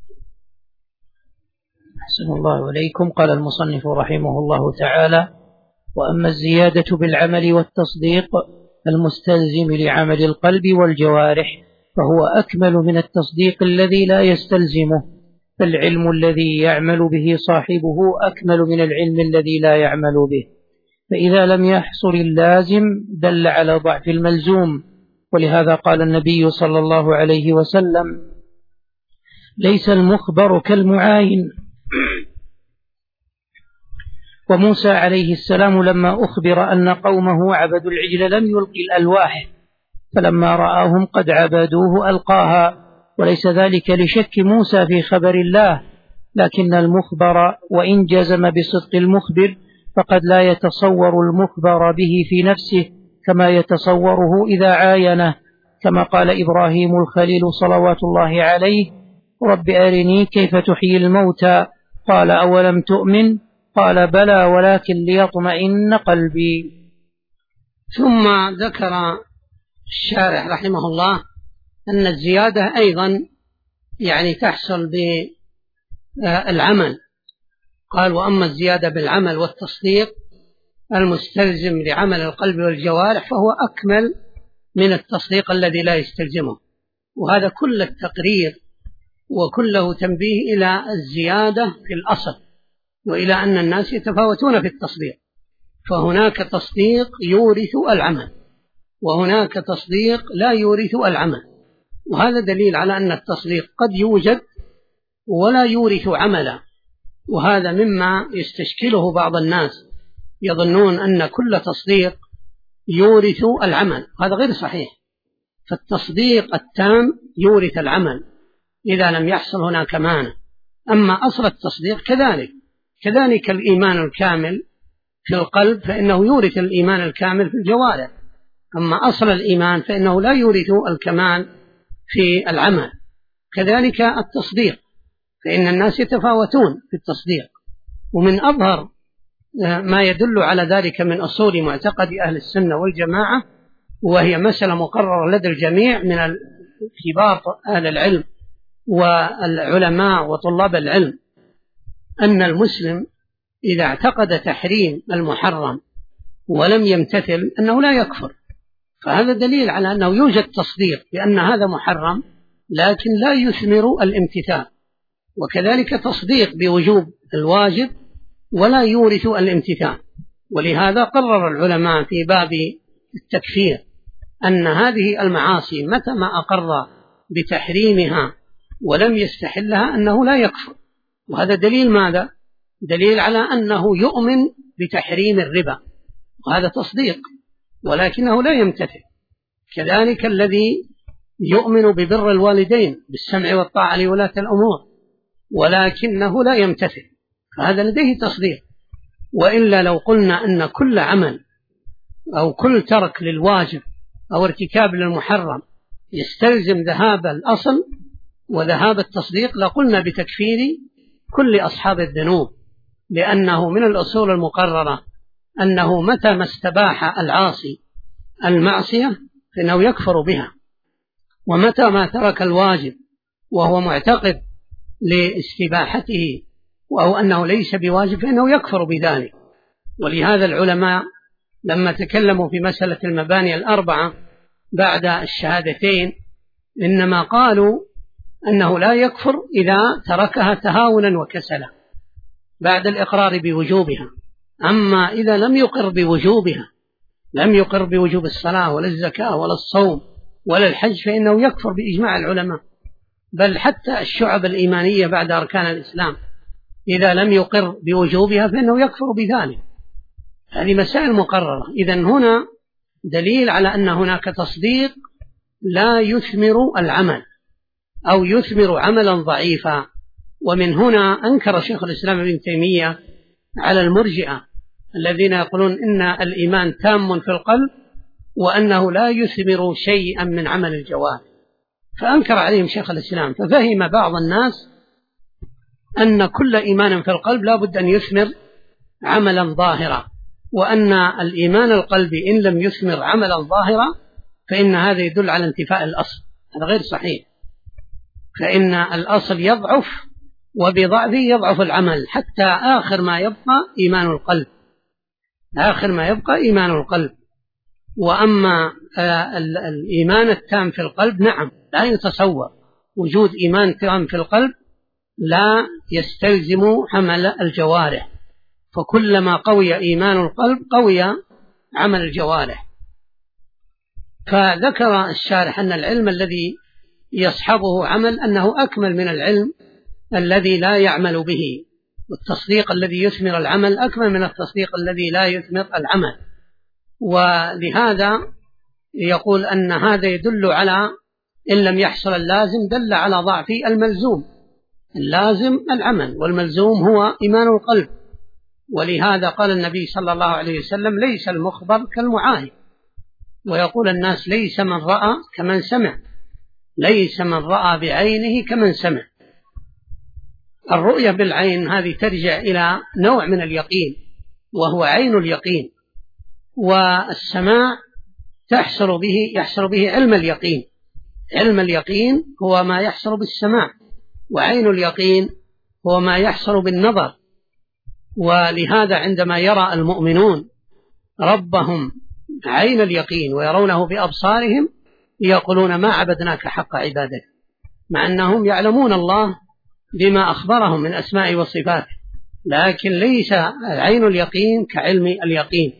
أحسن الله عليكم. قال المصنف رحمه الله تعالى: وأما الزيادة بالعمل والتصديق المستلزم لعمل القلب والجوارح فهو أكمل من التصديق الذي لا يستلزمه، فالعلم الذي يعمل به صاحبه أكمل من العلم الذي لا يعمل به، فإذا لم يحصل اللازم دل على ضعف الملزوم. ولهذا قال النبي صلى الله عليه وسلم: ليس المخبر كالمعاين، وموسى عليه السلام لما أخبر أن قومه عبدوا العجل لم يلقي الألواح، فلما رآهم قد عبدوه ألقاها، وليس ذلك لشك موسى في خبر الله، لكن المخبر وإن جزم بصدق المخبر فقد لا يتصور المخبر به في نفسه كما يتصوره إذا عاينه، كما قال إبراهيم الخليل صلوات الله عليه: رب أرني كيف تحيي الموتى، قال أولم تؤمن، قال بلى ولكن ليطمئن قلبي. ثم ذكر الشارح رحمه الله أن الزيادة أيضا تحصل بالعمل. قال: وأما الزيادة بالعمل والتصديق المستلزم لعمل القلب والجوارح فهو أكمل من التصديق الذي لا يستلزمه. وهذا كل التقرير وكله تنبيه إلى الزيادة في الأصل، وإلى أن الناس يتفاوتون في التصديق، فهناك تصديق يورث العمل وهناك تصديق لا يورث العمل، وهذا دليل على أن التصديق قد يوجد ولا يورث عملا، وهذا مما يستشكله بعض الناس، يظنون أن كل تصديق يورث العمل، هذا غير صحيح. فالتصديق التام يورث العمل إذا لم يحصل هناك مانع. أما أصل التصديق كذلك الإيمان الكامل في القلب فإنه يورث الإيمان الكامل في الجوارح، أما أصل الإيمان فإنه لا يورث الكمال في العمل. كذلك التصديق، فإن الناس يتفاوتون في التصديق، ومن أظهر ما يدل على ذلك من أصول معتقد أهل السنة والجماعة، وهي مسألة مقررة لدى الجميع من كبار أهل العلم والعلماء وطلاب العلم، أن المسلم إذا اعتقد تحريم المحرم ولم يمتثل أنه لا يكفر، فهذا دليل على أنه يوجد تصديق بأن هذا محرم لكن لا يثمر الامتثال، وكذلك تصديق بوجوب الواجب ولا يورث الامتثال. ولهذا قرر العلماء في باب التكفير أن هذه المعاصي متى ما أقر بتحريمها ولم يستحلها أنه لا يكفر. وهذا دليل ماذا؟ دليل على أنه يؤمن بتحريم الربا، وهذا تصديق ولكنه لا يمتثل. كذلك الذي يؤمن ببر الوالدين بالسمع والطاعة لولاة الأمور ولكنه لا يمتثل، فهذا لديه تصديق. وإلا لو قلنا أن كل عمل أو كل ترك للواجب أو ارتكاب للمحرم يستلزم ذهاب الأصل وذهاب التصديق لقلنا بتكفير كل أصحاب الذنوب، لأنه من الأصول المقررة أنه متى ما استباح العاصي المعصية فإنه يكفر بها، ومتى ما ترك الواجب وهو معتقد لاستباحته أو أنه ليس بواجب فإنه يكفر بذلك. ولهذا العلماء لما تكلموا في مسألة المباني الأربعة بعد الشهادتين إنما قالوا أنه لا يكفر إذا تركها تهاونا وكسلا بعد الإقرار بوجوبها. أما إذا لم يقر بوجوبها، لم يقر بوجوب الصلاة ولا الزكاة ولا الصوم ولا الحج، فإنه يكفر بإجماع العلماء. بل حتى الشعب الإيمانية بعد أركان الإسلام إذا لم يقر بوجوبها فإنه يكفر بذلك. هذه مسائل مقررة. إذن هنا دليل على أن هناك تصديق لا يثمر العمل أو يثمر عملا ضعيفا. ومن هنا أنكر شيخ الإسلام ابن تيمية على المرجئة الذين يقولون إن الإيمان تام في القلب وأنه لا يثمر شيئا من عمل الجوارح، فأنكر عليهم شيخ الإسلام. ففهم بعض الناس أن كل إيمان في القلب لا بد أن يثمر عملا ظاهرا، وأن الإيمان القلبي إن لم يثمر عملا ظاهرا فإن هذا يدل على انتفاء الأصل. هذا غير صحيح، فإن الأصل يضعف وبضعفه يضعف العمل حتى آخر ما يبقى إيمان القلب، آخر ما يبقى إيمان القلب. وأما الإيمان التام في القلب نعم لا يتصور وجود إيمان تام في القلب، لا يستلزم عمل الجوارح، فكلما قوي إيمان القلب قوي عمل الجوارح. فذكر الشارح أن العلم الذي يصحبه عمل أنه أكمل من العلم الذي لا يعمل به، والتصديق الذي يثمر العمل أكمل من التصديق الذي لا يثمر العمل. ولهذا يقول أن هذا يدل على إن لم يحصل اللازم دل على ضعف الملزوم. اللازم العمل والملزوم هو إيمان القلب. ولهذا قال النبي صلى الله عليه وسلم ليس المخبر كالمعاين. ويقول الناس ليس من رأى كمن سمع، ليس من رأى بعينه كمن سمع. الرؤية بالعين هذه ترجع إلى نوع من اليقين وهو عين اليقين، والسماع يحصل به علم اليقين. علم اليقين هو ما يحصل بالسماع، وعين اليقين هو ما يحصل بالنظر. ولهذا عندما يرى المؤمنون ربهم عين اليقين ويرونه بأبصارهم يقولون ما عبدناك حق عبادك، مع أنهم يعلمون الله بما أخبرهم من أسماء وصفاته، لكن ليس عين اليقين كعلم اليقين.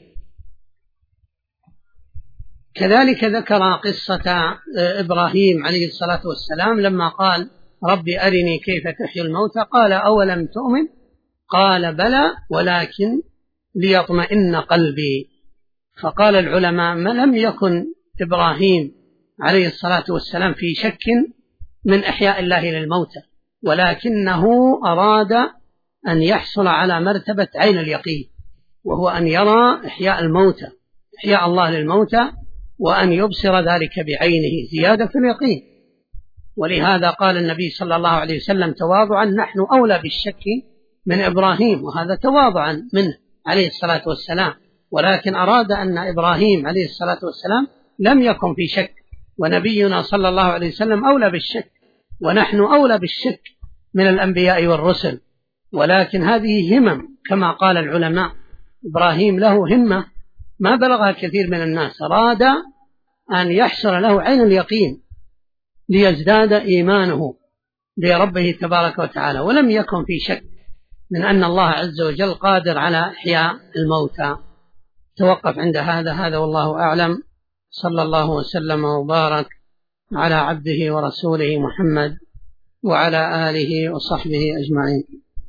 كذلك ذكر قصة إبراهيم عليه الصلاة والسلام لما قال رب أرني كيف تحيي الموتى قال أولم تؤمن قال بلى ولكن ليطمئن قلبي. فقال العلماء ما لم يكن إبراهيم عليه الصلاة والسلام في شك من إحياء الله للموتى، ولكنه أراد أن يحصل على مرتبة عين اليقين، وهو أن يرى إحياء الموتى، إحياء الله للموتى، وأن يبصر ذلك بعينه زيادة في اليقين. ولهذا قال النبي صلى الله عليه وسلم تواضعا نحن أولى بالشك من إبراهيم، وهذا تواضعا منه عليه الصلاة والسلام، ولكن أراد أن إبراهيم عليه الصلاة والسلام لم يكن في شك، ونبينا صلى الله عليه وسلم أولى بالشك، ونحن أولى بالشك من الأنبياء والرسل. ولكن هذه همم كما قال العلماء، إبراهيم له همة ما بلغها كثير من الناس، أراد أن يحصل له عين اليقين ليزداد إيمانه بربه تبارك وتعالى، ولم يكن في شك من أن الله عز وجل قادر على إحياء الموتى. توقف عند هذا والله أعلم. صلى الله وسلم وبارك على عبده ورسوله محمد وعلى آله وصحبه أجمعين.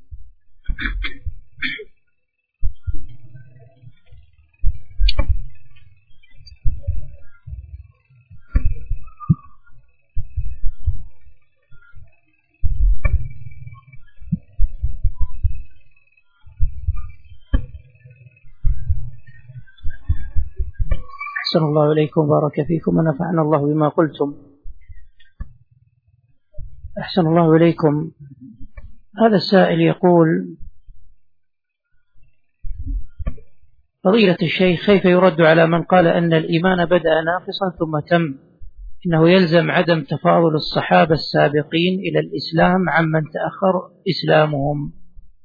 أحسن الله إليكم وبارك فيكم ونفعنا الله بما قلتم. أحسن الله إليكم. هذا السائل يقول فضيلة الشيخ كيف يرد على من قال أن الإيمان بدأ ناقصا ثم تم، إنه يلزم عدم تفاضل الصحابة السابقين إلى الإسلام عمن تأخر إسلامهم.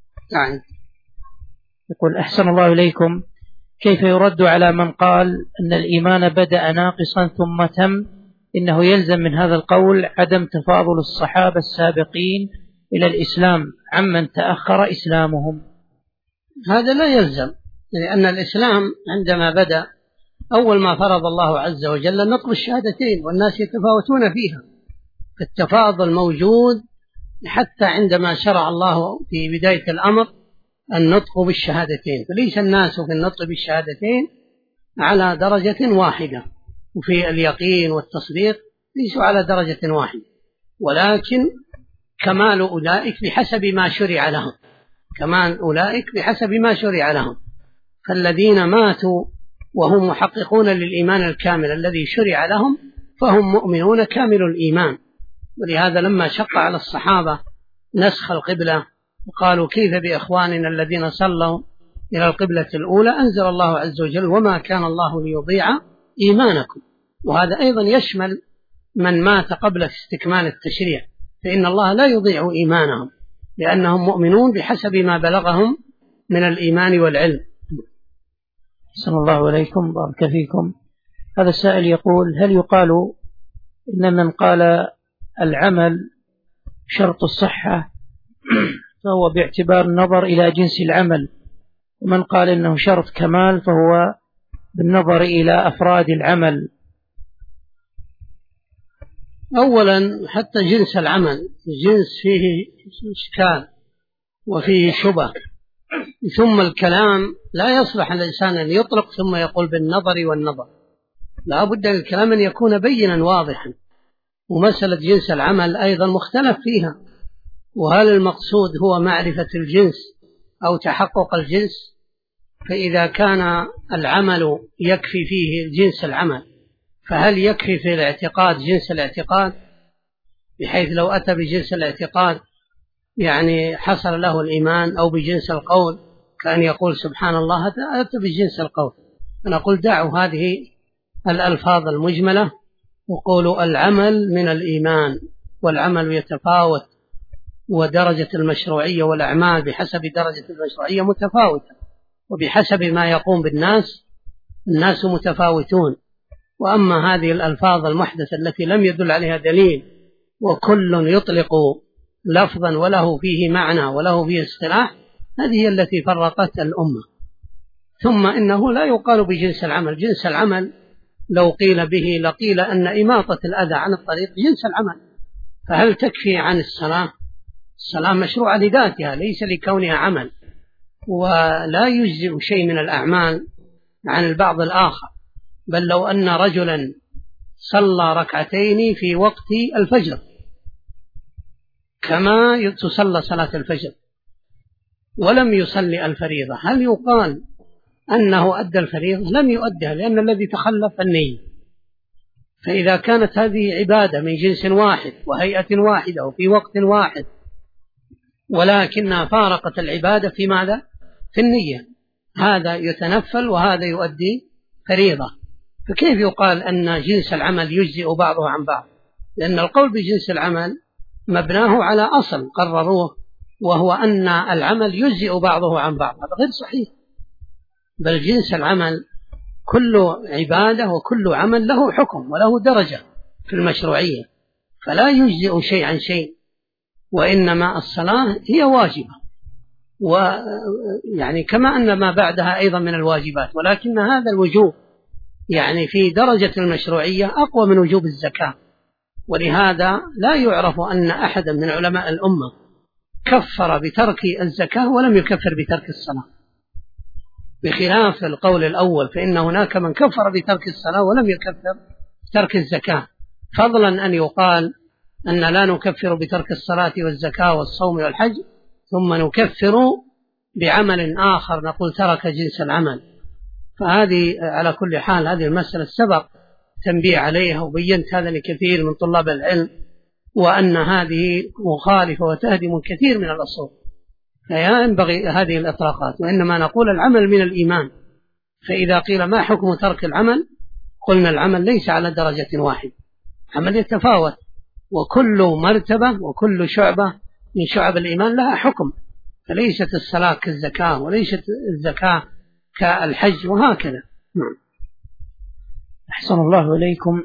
يقول أحسن الله إليكم كيف يرد على من قال أن الإيمان بدأ ناقصا ثم تم، إنه يلزم من هذا القول عدم تفاضل الصحابة السابقين إلى الإسلام عمن تأخر إسلامهم؟ هذا لا يلزم، لأن الإسلام عندما بدأ أول ما فرض الله عز وجل نطق الشهادتين، والناس يتفاوتون فيها، التفاضل موجود حتى عندما شرع الله في بداية الأمر النطق بالشهادتين، فليس الناس في النطق بالشهادتين على درجة واحدة، وفي اليقين والتصديق ليسوا على درجة واحدة، ولكن كمال أولئك بحسب ما شرع لهم، كمال أولئك بحسب ما شرع لهم. فالذين ماتوا وهم محققون للإيمان الكامل الذي شرع لهم فهم مؤمنون كامل الإيمان. ولهذا لما شق على الصحابة نسخ القبلة وقالوا كيف بإخواننا الذين صلوا إلى القبلة الأولى، أنزل الله عز وجل وما كان الله ليضيع إيمانكم. وهذا أيضا يشمل من مات قبل استكمال التشريع، فإن الله لا يضيع إيمانهم لأنهم مؤمنون بحسب ما بلغهم من الإيمان والعلم. أحسن الله عليكم بارك فيكم. هذا السائل يقول هل يقال إن من قال العمل شرط الصحة فهو باعتبار النظر إلى جنس العمل، ومن قال إنه شرط كمال فهو بالنظر إلى أفراد العمل؟ أولا حتى جنس العمل جنس فيه إشكال، وفيه شبه. ثم الكلام لا يصلح الإنسان أن يطلق ثم يقول بالنظر والنظر، لا بد للكلام أن يكون بينا واضحا. ومسألة جنس العمل أيضا مختلف فيها، وهل المقصود هو معرفة الجنس أو تحقق الجنس؟ فإذا كان العمل يكفي فيه جنس العمل، فهل يكفي في الاعتقاد جنس الاعتقاد، بحيث لو أتى بجنس الاعتقاد يعني حصل له الإيمان، أو بجنس القول كأن يقول سبحان الله أتى بجنس القول؟ فنقول دعوا هذه الألفاظ المجملة وقولوا العمل من الإيمان، والعمل يتفاوت، ودرجة المشروعية والأعمال بحسب درجة المشروعية متفاوتة، وبحسب ما يقوم بالناس الناس متفاوتون. وأما هذه الألفاظ المحدثة التي لم يدل عليها دليل وكل يطلق لفظا وله فيه معنى وله فيه اصطلاح، هذه هي التي فرقت الأمة. ثم إنه لا يقال بجنس العمل. جنس العمل لو قيل به لقيل أن إماطة الأذى عن الطريق جنس العمل. فهل تكفي عن الصلاة؟ الصلاة مشروعة لذاتها ليس لكونها عمل، ولا يجزئ شيء من الأعمال عن البعض الآخر. بل لو أن رجلا صلى ركعتين في وقت الفجر كما تصلى صلاة الفجر ولم يصلي الفريضة، هل يقال أنه أدى الفريضة؟ لم يؤدها، لأن الذي تخلف النية. فإذا كانت هذه عبادة من جنس واحد وهيئة واحدة وفي وقت واحد، ولكنها فارقت العبادة في ماذا؟ في النية، هذا يتنفل وهذا يؤدي فريضة، فكيف يقال أن جنس العمل يجزئ بعضه عن بعض؟ لأن القول بجنس العمل مبناه على أصل قرروه، وهو أن العمل يجزئ بعضه عن بعض، هذا غير صحيح. بل جنس العمل كل عبادة وكل عمل له حكم وله درجة في المشروعية، فلا يجزئ شيء عن شيء. وإنما الصلاة هي واجبة، ويعني كما أن ما بعدها أيضا من الواجبات، ولكن هذا الوجوب يعني في درجة المشروعية أقوى من وجوب الزكاة. ولهذا لا يعرف أن أحدا من علماء الأمة كفر بترك الزكاة ولم يكفر بترك الصلاة، بخلاف القول الأول، فإن هناك من كفر بترك الصلاة ولم يكفر بترك الزكاة، فضلا أن يقال أن لا نكفر بترك الصلاة والزكاة والصوم والحج ثم نكفر بعمل آخر نقول ترك جنس العمل. فهذه على كل حال هذه المسألة سبق تنبيه عليها، وبينت هذا لكثير من طلاب العلم، وأن هذه مخالفة وتهدم كثير من الأصول، فلا ينبغي هذه الإطلاقات. وإنما نقول العمل من الإيمان، فإذا قيل ما حكم ترك العمل قلنا العمل ليس على درجة واحد، عمل يتفاوت، وكل مرتبة وكل شعبة من شعب الإيمان لها حكم، فليست الصلاة كالزكاة وليست الزكاة كالحج وهكذا. أحسن الله إليكم.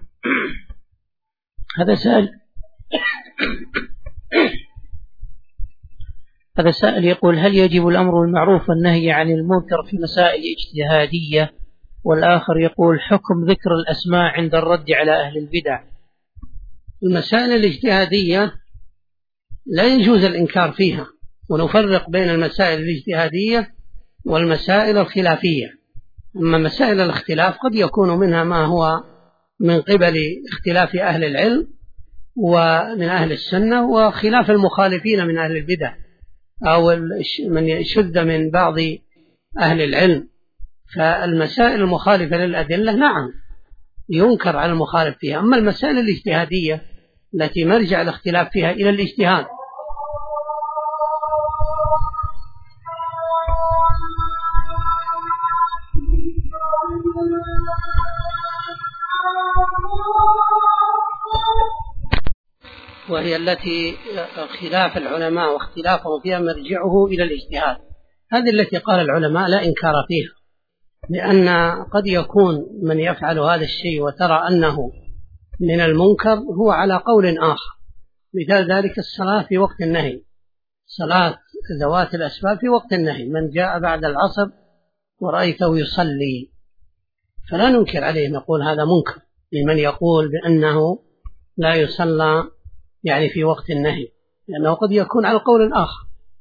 هذا سائل يقول: هل يجب الأمر بالمعروف والنهي عن المنكر في مسائل اجتهادية؟ والآخر يقول: حكم ذكر الأسماء عند الرد على أهل البدع. المسائل الاجتهادية لا يجوز الإنكار فيها، ونفرق بين المسائل الاجتهادية والمسائل الخلافية. أما مسائل الاختلاف قد يكون منها ما هو من قبل اختلاف أهل العلم ومن أهل السنة، وخلاف المخالفين من أهل البدع أو من يشذ من بعض أهل العلم. فالمسائل المخالفة للأدلة نعم ينكر على المخالف فيها. أما المسائل الاجتهادية التي مرجع الاختلاف فيها إلى الاجتهاد، وهي التي خلاف العلماء واختلافهم فيها مرجعه إلى الاجتهاد، هذه التي قال العلماء لا إنكار فيها، لأن قد يكون من يفعل هذا الشيء وترى أنه من المنكر هو على قول آخر. مثال ذلك الصلاة في وقت النهي، صلاة ذوات الأسباب في وقت النهي، من جاء بعد العصر ورأيته يصلي فلا ننكر عليه، نقول هذا منكر لمن يقول بأنه لا يصلى يعني في وقت النهي، لأنه قد يكون على القول الآخر.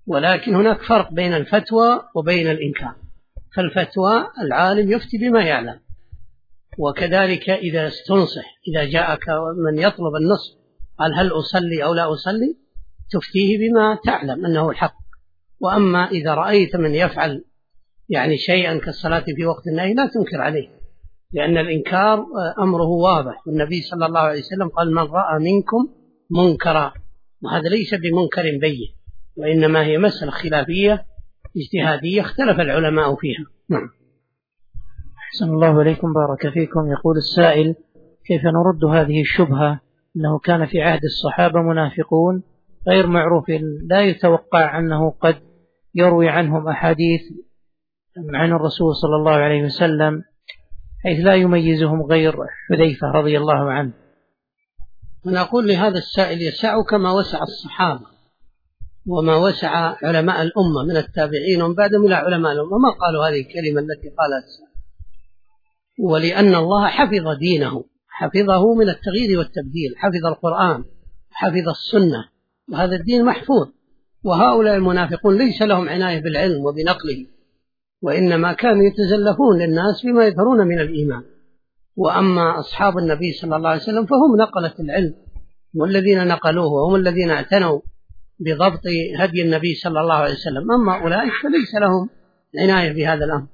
ولكن هناك فرق بين الفتوى وبين الإنكار. فالفتوى العالم يفتي بما يعلم، وكذلك إذا استنصح، إذا جاءك من يطلب النصح قال هل أصلي أو لا أصلي، تفتيه بما تعلم أنه الحق. وأما إذا رأيت من يفعل يعني شيئا كالصلاة في وقت النهي لا تنكر عليه، لأن الإنكار أمره واضح، والنبي صلى الله عليه وسلم قال من رأى منكم منكرا، وهذا ليس بمنكر بين، وإنما هي مسألة خلافية اجتهادية اختلف العلماء فيها. نعم. أحسن الله إليكم، بارك فيكم. يقول السائل: كيف نرد هذه الشبهة أنه كان في عهد الصحابة منافقون غير معروف لا يتوقع أنه قد يروي عنهم أحاديث عن الرسول صلى الله عليه وسلم حيث لا يميزهم غير حذيفة رضي الله عنه؟ ونقول لهذا السائل: يسعك ما وسع الصحابة وما وسع علماء الأمة من التابعين ومن بعدهم إلى علماء الأمة، ما قالوا هذه الكلمة التي قالها السائل. ولأن الله حفظ دينه، حفظه من التغيير والتبديل، حفظ القرآن، حفظ السنة، وهذا الدين محفوظ. وهؤلاء المنافقون ليس لهم عناية بالعلم وبنقله، وإنما كانوا يتزلفون للناس بما يظهرون من الإيمان. وأما أصحاب النبي صلى الله عليه وسلم فهم نقلة العلم، والذين نقلوه وهم الذين اعتنوا بضبط هدي النبي صلى الله عليه وسلم. أما أولئك فليس لهم عناية بهذا الأمر.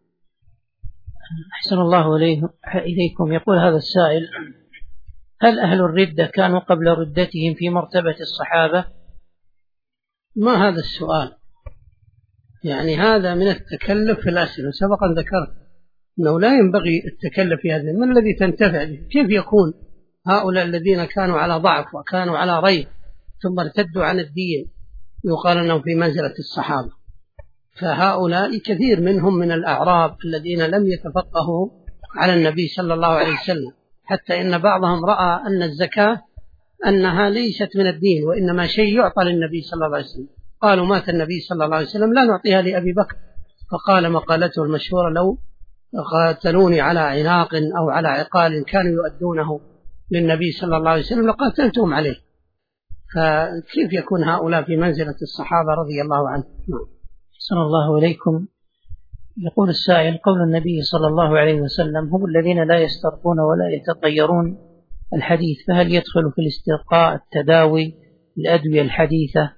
أحسن الله إليكم. يقول هذا السائل: هل أهل الردة كانوا قبل ردتهم في مرتبة الصحابة؟ ما هذا السؤال؟ يعني هذا من التكلف في الأسئلة. سبقا ذكرت أنه لا ينبغي التكلف في هذا. من الذي تنتفع به؟ كيف يكون هؤلاء الذين كانوا على ضعف وكانوا على ريب ثم ارتدوا عن الدين يقال أنهم في منزلة الصحابة؟ فهؤلاء كثير منهم من الأعراب الذين لم يتفقهوا على النبي صلى الله عليه وسلم، حتى إن بعضهم رأى أن الزكاة أنها ليست من الدين وإنما شيء يعطى للنبي صلى الله عليه وسلم. قالوا مات النبي صلى الله عليه وسلم لا نعطيها لأبي بكر، فقال مقالته المشهورة: لو قاتلوني على عناق أو على عقال كانوا يؤدونه للنبي صلى الله عليه وسلم لقاتلتهم عليه. فكيف يكون هؤلاء في منزلة الصحابة رضي الله عنهم؟ أحسن الله إليكم. يقول السائل: قول النبي صلى الله عليه وسلم هم الذين لا يسترقون ولا يتطيرون الحديث، فهل يدخل في الاسترقاء التداوي الأدوية الحديثة؟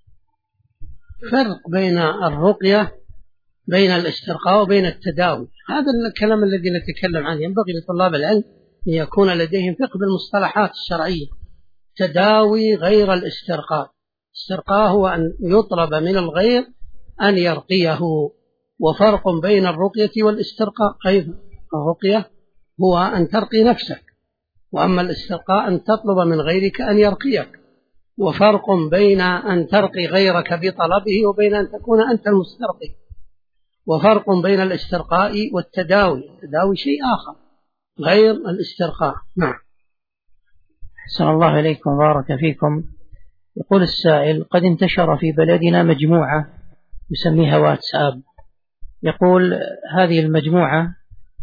فرق بين الرقية، بين الاسترقاء وبين التداوي. هذا الكلام الذي نتكلم عنه ينبغي لطلاب العلم أن يكون لديهم فقه بالمصطلحات الشرعية. تداوي غير الاسترقاء. الاسترقاء هو أن يطلب من الغير أن يرقيه، وفرق بين الرقية والاسترقاء أيضا. الرقية هو أن ترقي نفسك، وأما الاسترقاء أن تطلب من غيرك أن يرقيك. وفرق بين أن ترقي غيرك بطلبه وبين أن تكون أنت المسترقي. وفرق بين الاسترقاء والتداوي. التداوي شيء آخر غير الاسترقاء. نعم. أحسن الله إليكم، بارك فيكم. يقول السائل: قد انتشر في بلدنا مجموعة يسميها واتساب. يقول هذه المجموعة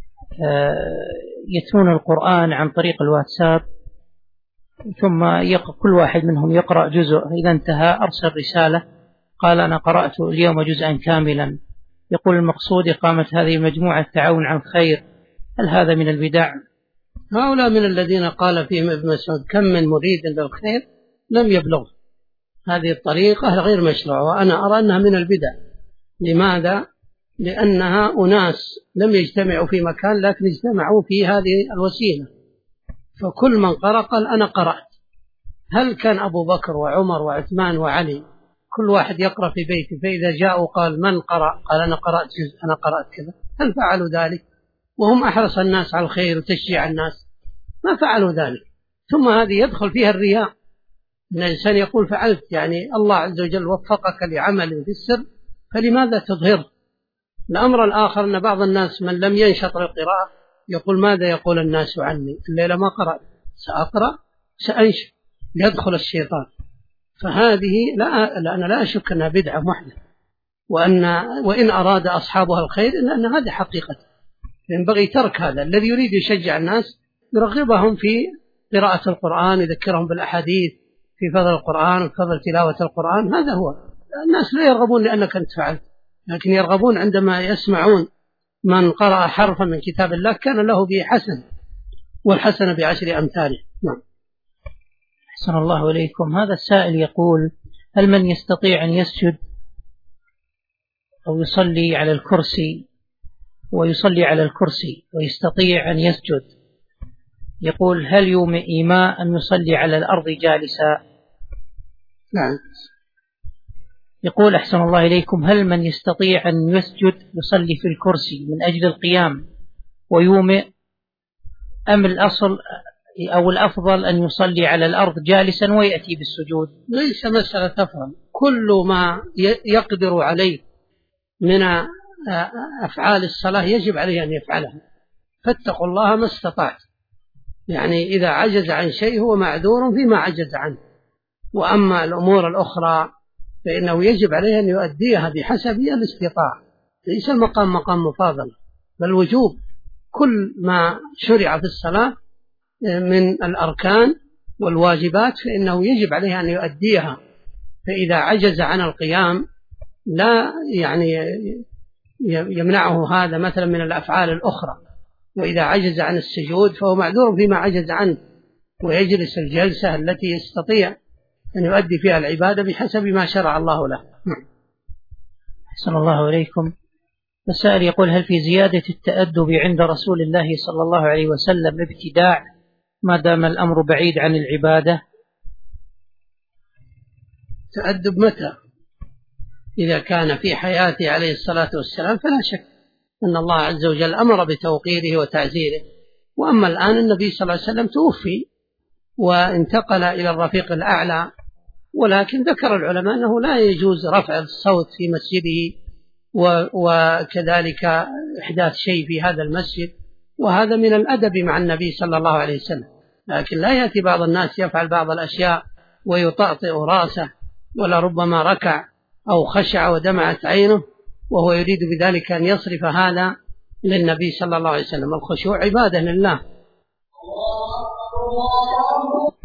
يتلون القرآن عن طريق الواتساب، ثم كل واحد منهم يقرأ جزء، إذا انتهى أرسل رسالة قال أنا قرأت اليوم جزءا كاملا. يقول المقصود إقامة هذه المجموعة التعاون على الخير، هل هذا من البدع؟ هؤلاء من الذين قال فيهم ابن مسعود: كم من مريد للخير لم يبلغ. هذه الطريقة غير مشروعة، وأنا أرى أنها من البدع. لماذا؟ لأنها أناس لم يجتمعوا في مكان لكن اجتمعوا في هذه الوسيلة، فكل من قرأ قال أنا قرأت. هل كان أبو بكر وعمر وعثمان وعلي كل واحد يقرأ في بيته، فإذا جاءوا قال من قرأ؟ قال أنا قرأت جزء، أنا قرأت كذا. هل فعلوا ذلك وهم أحرص الناس على الخير وتشجيع الناس؟ ما فعلوا ذلك. ثم هذه يدخل فيها الرياء، إن الإنسان يقول فعلت، يعني الله عز وجل وفقك لعمل في السر فلماذا تظهر؟ الأمر الآخر أن بعض الناس من لم ينشط للقراءة يقول ماذا يقول الناس عني؟ الليلة ما قرأت، سأقرأ سأنشط، يدخل الشيطان. فهذه أنا لا أشك أنها بدعة محدثة، وإن أراد أصحابها الخير لأن هذا حقيقة. ينبغي ترك هذا. الذي يريد يشجع الناس يرغبهم في قراءة القرآن، يذكرهم بالأحاديث في فضل القرآن وفضل تلاوة القرآن، هذا هو. الناس لا يرغبون لأنك أنت فعلت، لكن يرغبون عندما يسمعون من قرأ حرفا من كتاب الله كان له به حسن، والحسن بعشر أمثاله. نعم. أحسن الله إليكم. هذا السائل يقول: هل من يستطيع أن يسجد أو يصلي على الكرسي ويستطيع أن يسجد، يقول: هل يومئ إيماء أن يصلي على الأرض جالسا؟ نعم. يقول: أحسن الله إليكم، هل من يستطيع أن يسجد يصلي في الكرسي من أجل القيام ويومئ، أم الأصل أو الأفضل أن يصلي على الأرض جالسا ويأتي بالسجود؟ ليس مسألة تفهم، كل ما يقدر عليه من أفعال الصلاة يجب عليه أن يفعلها، فاتقوا الله ما استطعت. يعني إذا عجز عن شيء هو معذور فيما عجز عنه، وأما الأمور الأخرى فإنه يجب عليه أن يؤديها بحسب الاستطاعة، ليس المقام مقام مفاضلة، بل وجوب. كل ما شرع في الصلاة من الأركان والواجبات فإنه يجب عليه أن يؤديها، فإذا عجز عن القيام لا يعني يمنعه هذا مثلا من الأفعال الأخرى، وإذا عجز عن السجود فهو معذور فيما عجز عنه، ويجلس الجلسة التي يستطيع أن يؤدي فيها العبادة بحسب ما شرع الله له. أحسن الله إليكم. السائل يقول: هل في زيادة التأدب عند رسول الله صلى الله عليه وسلم ابتداع ما دام الأمر بعيد عن العبادة؟ تأدب متى؟ إذا كان في حياته عليه الصلاة والسلام فلا شك أن الله عز وجل أمر بتوقيره وتعزيره، وأما الآن النبي صلى الله عليه وسلم توفي وانتقل إلى الرفيق الأعلى، ولكن ذكر العلماء أنه لا يجوز رفع الصوت في مسجده وكذلك إحداث شيء في هذا المسجد، وهذا من الأدب مع النبي صلى الله عليه وسلم. لكن لا يأتي بعض الناس يفعل بعض الأشياء ويطأطئ رأسه، ولربما ركع أو خشع ودمعت عينه وهو يريد بذلك أن يصرف هذا للنبي صلى الله عليه وسلم. الخشوع عبادة لله.